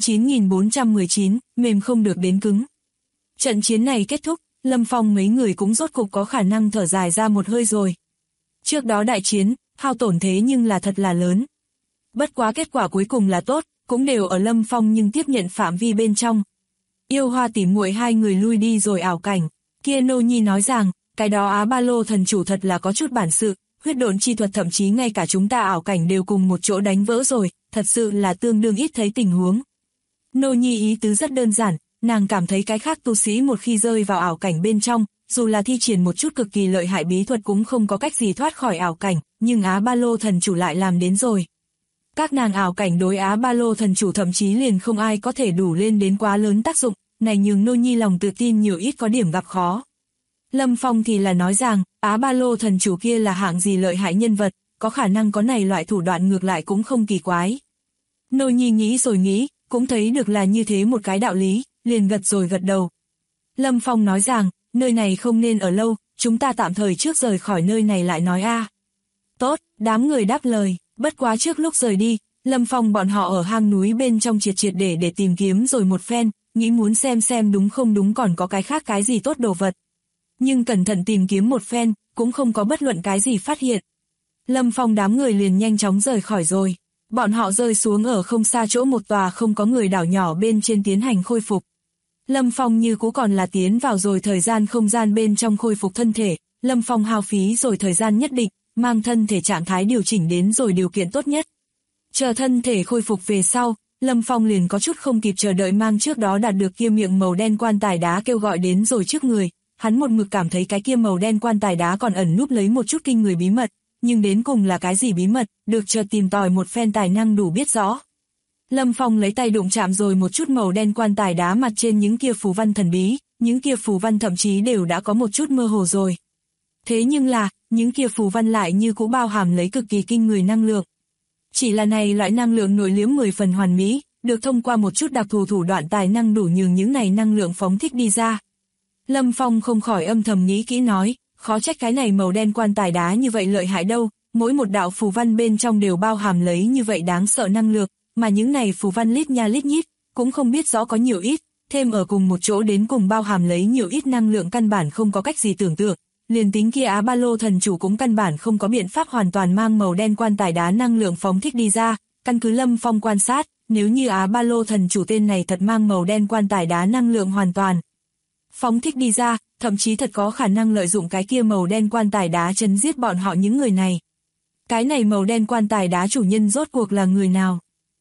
9419, mềm không được đến cứng. Trận chiến này kết thúc, Lâm Phong mấy người cũng rốt cục có khả năng thở dài ra một hơi rồi. Trước đó đại chiến, hao tổn thế nhưng là thật là lớn. Bất quá kết quả cuối cùng là tốt, cũng đều ở Lâm Phong nhưng tiếp nhận phạm vi bên trong. Yêu Hoa tỉ muội hai người lui đi rồi ảo cảnh. Kia Nô Nhi nói rằng, cái đó Á Ba Lô thần chủ thật là có chút bản sự, huyết độn chi thuật thậm chí ngay cả chúng ta ảo cảnh đều cùng một chỗ đánh vỡ rồi, thật sự là tương đương ít thấy tình huống. Nô Nhi ý tứ rất đơn giản, nàng cảm thấy cái khác tu sĩ một khi rơi vào ảo cảnh bên trong, dù là thi triển một chút cực kỳ lợi hại bí thuật cũng không có cách gì thoát khỏi ảo cảnh, nhưng Á Ba Lô thần chủ lại làm đến rồi. Các nàng ảo cảnh đối Á Ba Lô thần chủ thậm chí liền không ai có thể đủ lên đến quá lớn tác dụng, này nhường Nô Nhi lòng tự tin nhiều ít có điểm gặp khó. Lâm Phong thì là nói rằng, Á Ba Lô thần chủ kia là hạng gì lợi hại nhân vật, có khả năng có này loại thủ đoạn ngược lại cũng không kỳ quái. Nô Nhi nghĩ rồi nghĩ, cũng thấy được là như thế một cái đạo lý, liền gật rồi gật đầu. Lâm Phong nói rằng, nơi này không nên ở lâu, chúng ta tạm thời trước rời khỏi nơi này lại nói a. Tốt, đám người đáp lời, bất quá trước lúc rời đi, Lâm Phong bọn họ ở hang núi bên trong triệt để tìm kiếm rồi một phen, nghĩ muốn xem đúng không đúng còn có cái khác cái gì tốt đồ vật. Nhưng cẩn thận tìm kiếm một phen, cũng không có bất luận cái gì phát hiện. Lâm Phong đám người liền nhanh chóng rời khỏi rồi. Bọn họ rơi xuống ở không xa chỗ một tòa không có người đảo nhỏ bên trên tiến hành khôi phục. Lâm Phong như cũ còn là tiến vào rồi thời gian không gian bên trong khôi phục thân thể. Lâm Phong hao phí rồi thời gian nhất định, mang thân thể trạng thái điều chỉnh đến rồi điều kiện tốt nhất. Chờ thân thể khôi phục về sau, Lâm Phong liền có chút không kịp chờ đợi mang trước đó đạt được kia miệng màu đen quan tài đá kêu gọi đến rồi trước người. Hắn một mực cảm thấy cái kia màu đen quan tài đá còn ẩn núp lấy một chút kinh người bí mật, nhưng đến cùng là cái gì bí mật, được chợt tìm tòi một phen tài năng đủ biết rõ. Lâm Phong lấy tay đụng chạm rồi một chút màu đen quan tài đá mặt trên những kia phù văn thần bí, những kia phù văn thậm chí đều đã có một chút mơ hồ rồi. Thế nhưng là, những kia phù văn lại như cũ bao hàm lấy cực kỳ kinh người năng lượng. Chỉ là này loại năng lượng nội liễm 10 phần hoàn mỹ, được thông qua một chút đặc thù thủ đoạn tài năng đủ nhường những này năng lượng phóng thích đi ra. Lâm Phong không khỏi âm thầm nghĩ kỹ nói, khó trách cái này màu đen quan tài đá như vậy lợi hại đâu, mỗi một đạo phù văn bên trong đều bao hàm lấy như vậy đáng sợ năng lượng, mà những này phù văn lít nha lít nhít, cũng không biết rõ có nhiều ít, thêm ở cùng một chỗ đến cùng bao hàm lấy nhiều ít năng lượng căn bản không có cách gì tưởng tượng. Liền tính kia Á Ba Lô thần chủ cũng căn bản không có biện pháp hoàn toàn mang màu đen quan tài đá năng lượng phóng thích đi ra, căn cứ Lâm Phong quan sát, nếu như Á Ba Lô thần chủ tên này thật mang màu đen quan tài đá năng lượng hoàn toàn phóng thích đi ra, thậm chí thật có khả năng lợi dụng cái kia màu đen quan tài đá chấn giết bọn họ những người này. Cái này màu đen quan tài đá chủ nhân rốt cuộc là người nào?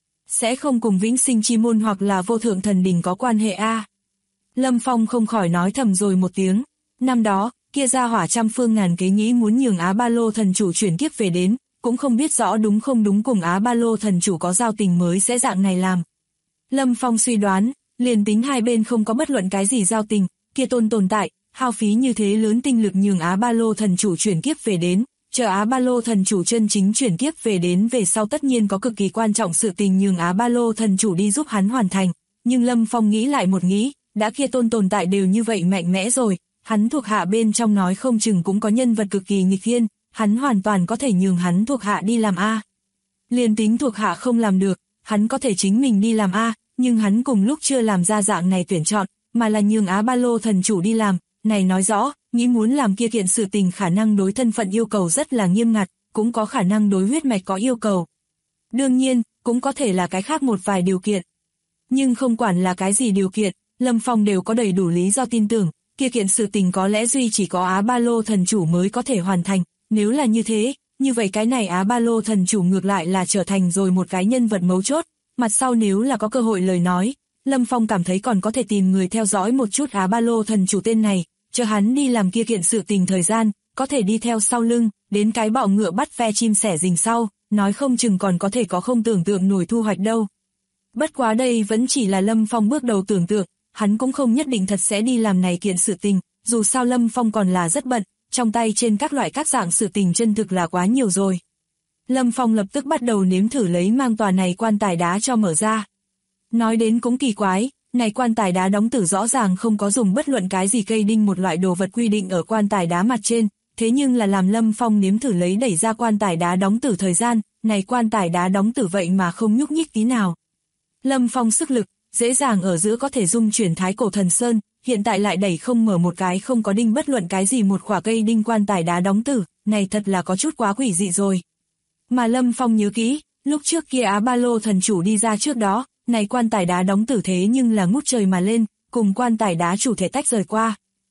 Sẽ không cùng Vĩnh Sinh Chi Môn hoặc là Vô Thượng Thần Đình có quan hệ a? Lâm Phong không khỏi nói thầm rồi một tiếng. Năm đó, kia ra hỏa trăm phương ngàn kế nghĩ muốn nhường Á Ba Lô thần chủ chuyển kiếp về đến, cũng không biết rõ đúng không đúng cùng Á Ba Lô thần chủ có giao tình mới sẽ dạng này làm. Lâm Phong suy đoán, liền tính hai bên không có bất luận cái gì giao tình, kia tồn tại, hao phí như thế lớn tinh lực nhường Á Ba Lô thần chủ chuyển kiếp về đến, chờ Á Ba Lô thần chủ chân chính chuyển kiếp về đến về sau tất nhiên có cực kỳ quan trọng sự tình nhường Á Ba Lô thần chủ đi giúp hắn hoàn thành, nhưng Lâm Phong nghĩ lại một nghĩ, đã kia tồn tại đều như vậy mạnh mẽ rồi, hắn thuộc hạ bên trong nói không chừng cũng có nhân vật cực kỳ nghịch thiên, hắn hoàn toàn có thể nhường hắn thuộc hạ đi làm a. Liền tính thuộc hạ không làm được, hắn có thể chính mình đi làm a, nhưng hắn cùng lúc chưa làm ra dạng này tuyển chọn, mà là nhường Á Ba Lô thần chủ đi làm, này nói rõ, nghĩ muốn làm kia kiện sự tình khả năng đối thân phận yêu cầu rất là nghiêm ngặt, cũng có khả năng đối huyết mạch có yêu cầu. Đương nhiên, cũng có thể là cái khác một vài điều kiện. Nhưng không quản là cái gì điều kiện, Lâm Phong đều có đầy đủ lý do tin tưởng, kia kiện sự tình có lẽ duy chỉ có Á Ba Lô thần chủ mới có thể hoàn thành, nếu là như thế, như vậy cái này Á Ba Lô thần chủ ngược lại là trở thành rồi một cái nhân vật mấu chốt, mặt sau nếu là có cơ hội lời nói, Lâm Phong cảm thấy còn có thể tìm người theo dõi một chút Á Ba Lô thần chủ tên này, chờ hắn đi làm kia kiện sự tình thời gian, có thể đi theo sau lưng, đến cái bọ ngựa bắt ve chim sẻ rình sau, nói không chừng còn có thể có không tưởng tượng nổi thu hoạch đâu. Bất quá đây vẫn chỉ là Lâm Phong bước đầu tưởng tượng, hắn cũng không nhất định thật sẽ đi làm này kiện sự tình, dù sao Lâm Phong còn là rất bận, trong tay trên các loại các dạng sự tình chân thực là quá nhiều rồi. Lâm Phong lập tức bắt đầu nếm thử lấy mang tòa này quan tài đá cho mở ra. Nói đến cũng kỳ quái, Này quan tài đá đóng tử rõ ràng không có dùng bất luận cái gì cây đinh một loại đồ vật quy định ở quan tài đá mặt trên, thế nhưng là làm Lâm Phong nếm thử lấy đẩy ra quan tài đá đóng tử thời gian, này quan tài đá đóng tử vậy mà không nhúc nhích tí nào. Lâm Phong sức lực, dễ dàng ở giữa có thể dung chuyển Thái Cổ Thần Sơn, hiện tại lại đẩy không mở một cái không có đinh bất luận cái gì một khỏa cây đinh quan tài đá đóng tử, này thật là có chút quá quỷ dị rồi. Mà Lâm Phong nhớ kỹ, lúc trước kia Á Ba Lô thần chủ đi ra trước đó, này quan tài đá đóng tử thế nhưng là ngút trời mà lên, cùng quan tài đá chủ thể tách rời qua.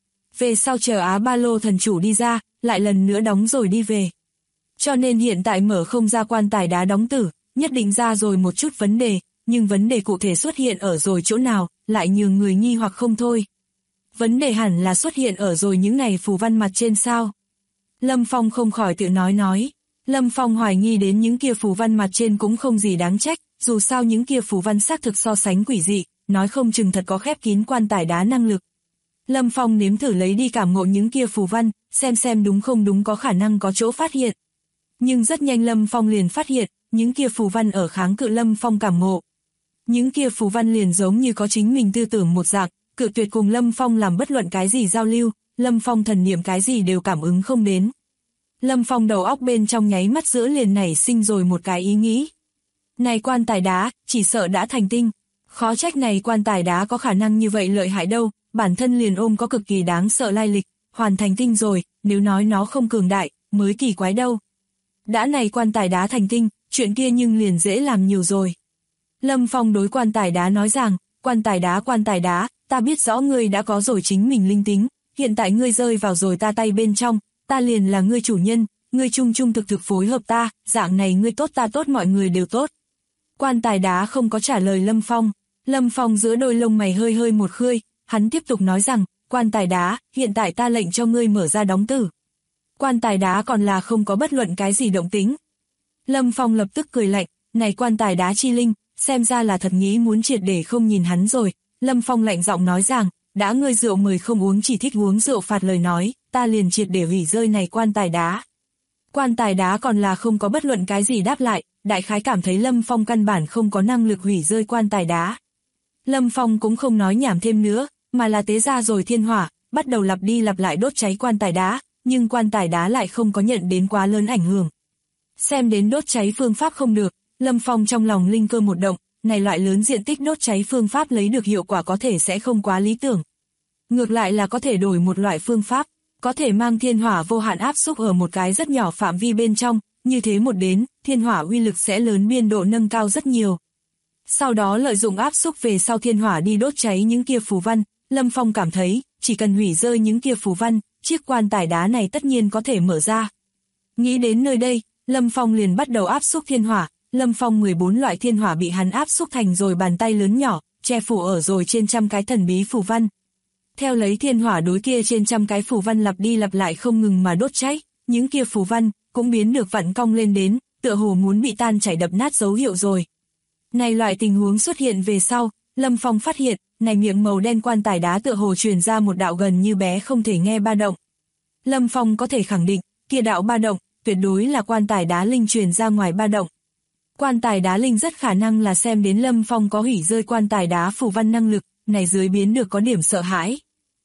Về sau chờ Á Ba Lô thần chủ đi ra, lại lần nữa đóng rồi đi về. Cho nên hiện tại mở không ra quan tài đá đóng tử, nhất định ra rồi một chút vấn đề, nhưng vấn đề cụ thể xuất hiện ở rồi chỗ nào, lại nhường người nghi hoặc không thôi. Vấn đề hẳn là xuất hiện ở rồi những này phù văn mặt trên sao. Lâm Phong không khỏi tự nói. Lâm Phong hoài nghi đến những kia phù văn mặt trên cũng không gì đáng trách, dù sao những kia phù văn xác thực so sánh quỷ dị, nói không chừng thật có khép kín quan tài đá năng lực. Lâm Phong nếm thử lấy đi cảm ngộ những kia phù văn, xem đúng không đúng có khả năng có chỗ phát hiện. Nhưng rất nhanh Lâm Phong liền phát hiện, những kia phù văn ở kháng cự Lâm Phong cảm ngộ. Những kia phù văn liền giống như có chính mình tư tưởng một dạng, cự tuyệt cùng Lâm Phong làm bất luận cái gì giao lưu, Lâm Phong thần niệm cái gì đều cảm ứng không đến. Lâm Phong đầu óc bên trong nháy mắt giữa liền nảy sinh rồi một cái ý nghĩ. Này quan tài đá, chỉ sợ đã thành tinh. Khó trách này quan tài đá có khả năng như vậy lợi hại đâu, bản thân liền ôm có cực kỳ đáng sợ lai lịch, hoàn thành tinh rồi, nếu nói nó không cường đại, mới kỳ quái đâu. Đã này quan tài đá thành tinh, chuyện kia nhưng liền dễ làm nhiều rồi. Lâm Phong đối quan tài đá nói rằng, quan tài đá, ta biết rõ ngươi đã có rồi chính mình linh tính, hiện tại ngươi rơi vào rồi ta tay bên trong, ta liền là ngươi chủ nhân, ngươi trung thực phối hợp ta, dạng này ngươi tốt ta tốt mọi người đều tốt. Quan tài đá không có trả lời Lâm Phong giữa đôi lông mày hơi một khơi, hắn tiếp tục nói rằng, quan tài đá, hiện tại ta lệnh cho ngươi mở ra đóng tử. Quan tài đá còn là không có bất luận cái gì động tính. Lâm Phong lập tức cười lạnh, này quan tài đá chi linh, xem ra là thật nghĩ muốn triệt để không nhìn hắn rồi. Lâm Phong lạnh giọng nói rằng, đã ngươi rượu mời không uống chỉ thích uống rượu phạt lời nói, ta liền triệt để hủy rơi này quan tài đá. Quan tài đá còn là không có bất luận cái gì đáp lại, đại khái cảm thấy Lâm Phong căn bản không có năng lực hủy rơi quan tài đá. Lâm Phong cũng không nói nhảm thêm nữa, mà là tế ra rồi thiên hỏa, bắt đầu lặp đi lặp lại đốt cháy quan tài đá, nhưng quan tài đá lại không có nhận đến quá lớn ảnh hưởng. Xem đến đốt cháy phương pháp không được, Lâm Phong trong lòng linh cơ một động, này loại lớn diện tích đốt cháy phương pháp lấy được hiệu quả có thể sẽ không quá lý tưởng. Ngược lại là có thể đổi một loại phương pháp, có thể mang thiên hỏa vô hạn áp xúc ở một cái rất nhỏ phạm vi bên trong, như thế một đến, thiên hỏa uy lực sẽ lớn biên độ nâng cao rất nhiều. Sau đó lợi dụng áp xúc về sau thiên hỏa đi đốt cháy những kia phù văn, Lâm Phong cảm thấy, chỉ cần hủy rơi những kia phù văn, chiếc quan tài đá này tất nhiên có thể mở ra. Nghĩ đến nơi đây, Lâm Phong liền bắt đầu áp xúc thiên hỏa, Lâm Phong 14 loại thiên hỏa bị hắn áp xúc thành rồi bàn tay lớn nhỏ, che phủ ở rồi trên trăm cái thần bí phù văn. Theo lấy thiên hỏa đối kia trên trăm cái phù văn lặp đi lặp lại không ngừng mà đốt cháy, những kia phù văn cũng biến được vặn cong lên đến, tựa hồ muốn bị tan chảy đập nát dấu hiệu rồi. Này loại tình huống xuất hiện về sau, Lâm Phong phát hiện, này miệng màu đen quan tài đá tựa hồ truyền ra một đạo gần như bé không thể nghe ba động. Lâm Phong có thể khẳng định, kia đạo ba động, tuyệt đối là quan tài đá linh truyền ra ngoài ba động. Quan tài đá linh rất khả năng là xem đến Lâm Phong có hủy rơi quan tài đá phù văn năng lực, này dưới biến được có điểm sợ hãi.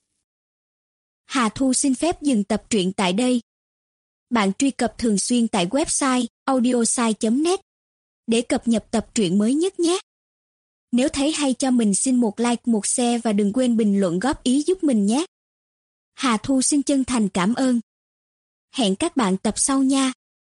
Hà Thu xin phép dừng tập truyện tại đây. Bạn truy cập thường xuyên tại website audiosai.net để cập nhật tập truyện mới nhất nhé. Nếu thấy hay cho mình xin một like, một share và đừng quên bình luận góp ý giúp mình nhé. Hà Thu xin chân thành cảm ơn. Hẹn các bạn tập sau nha.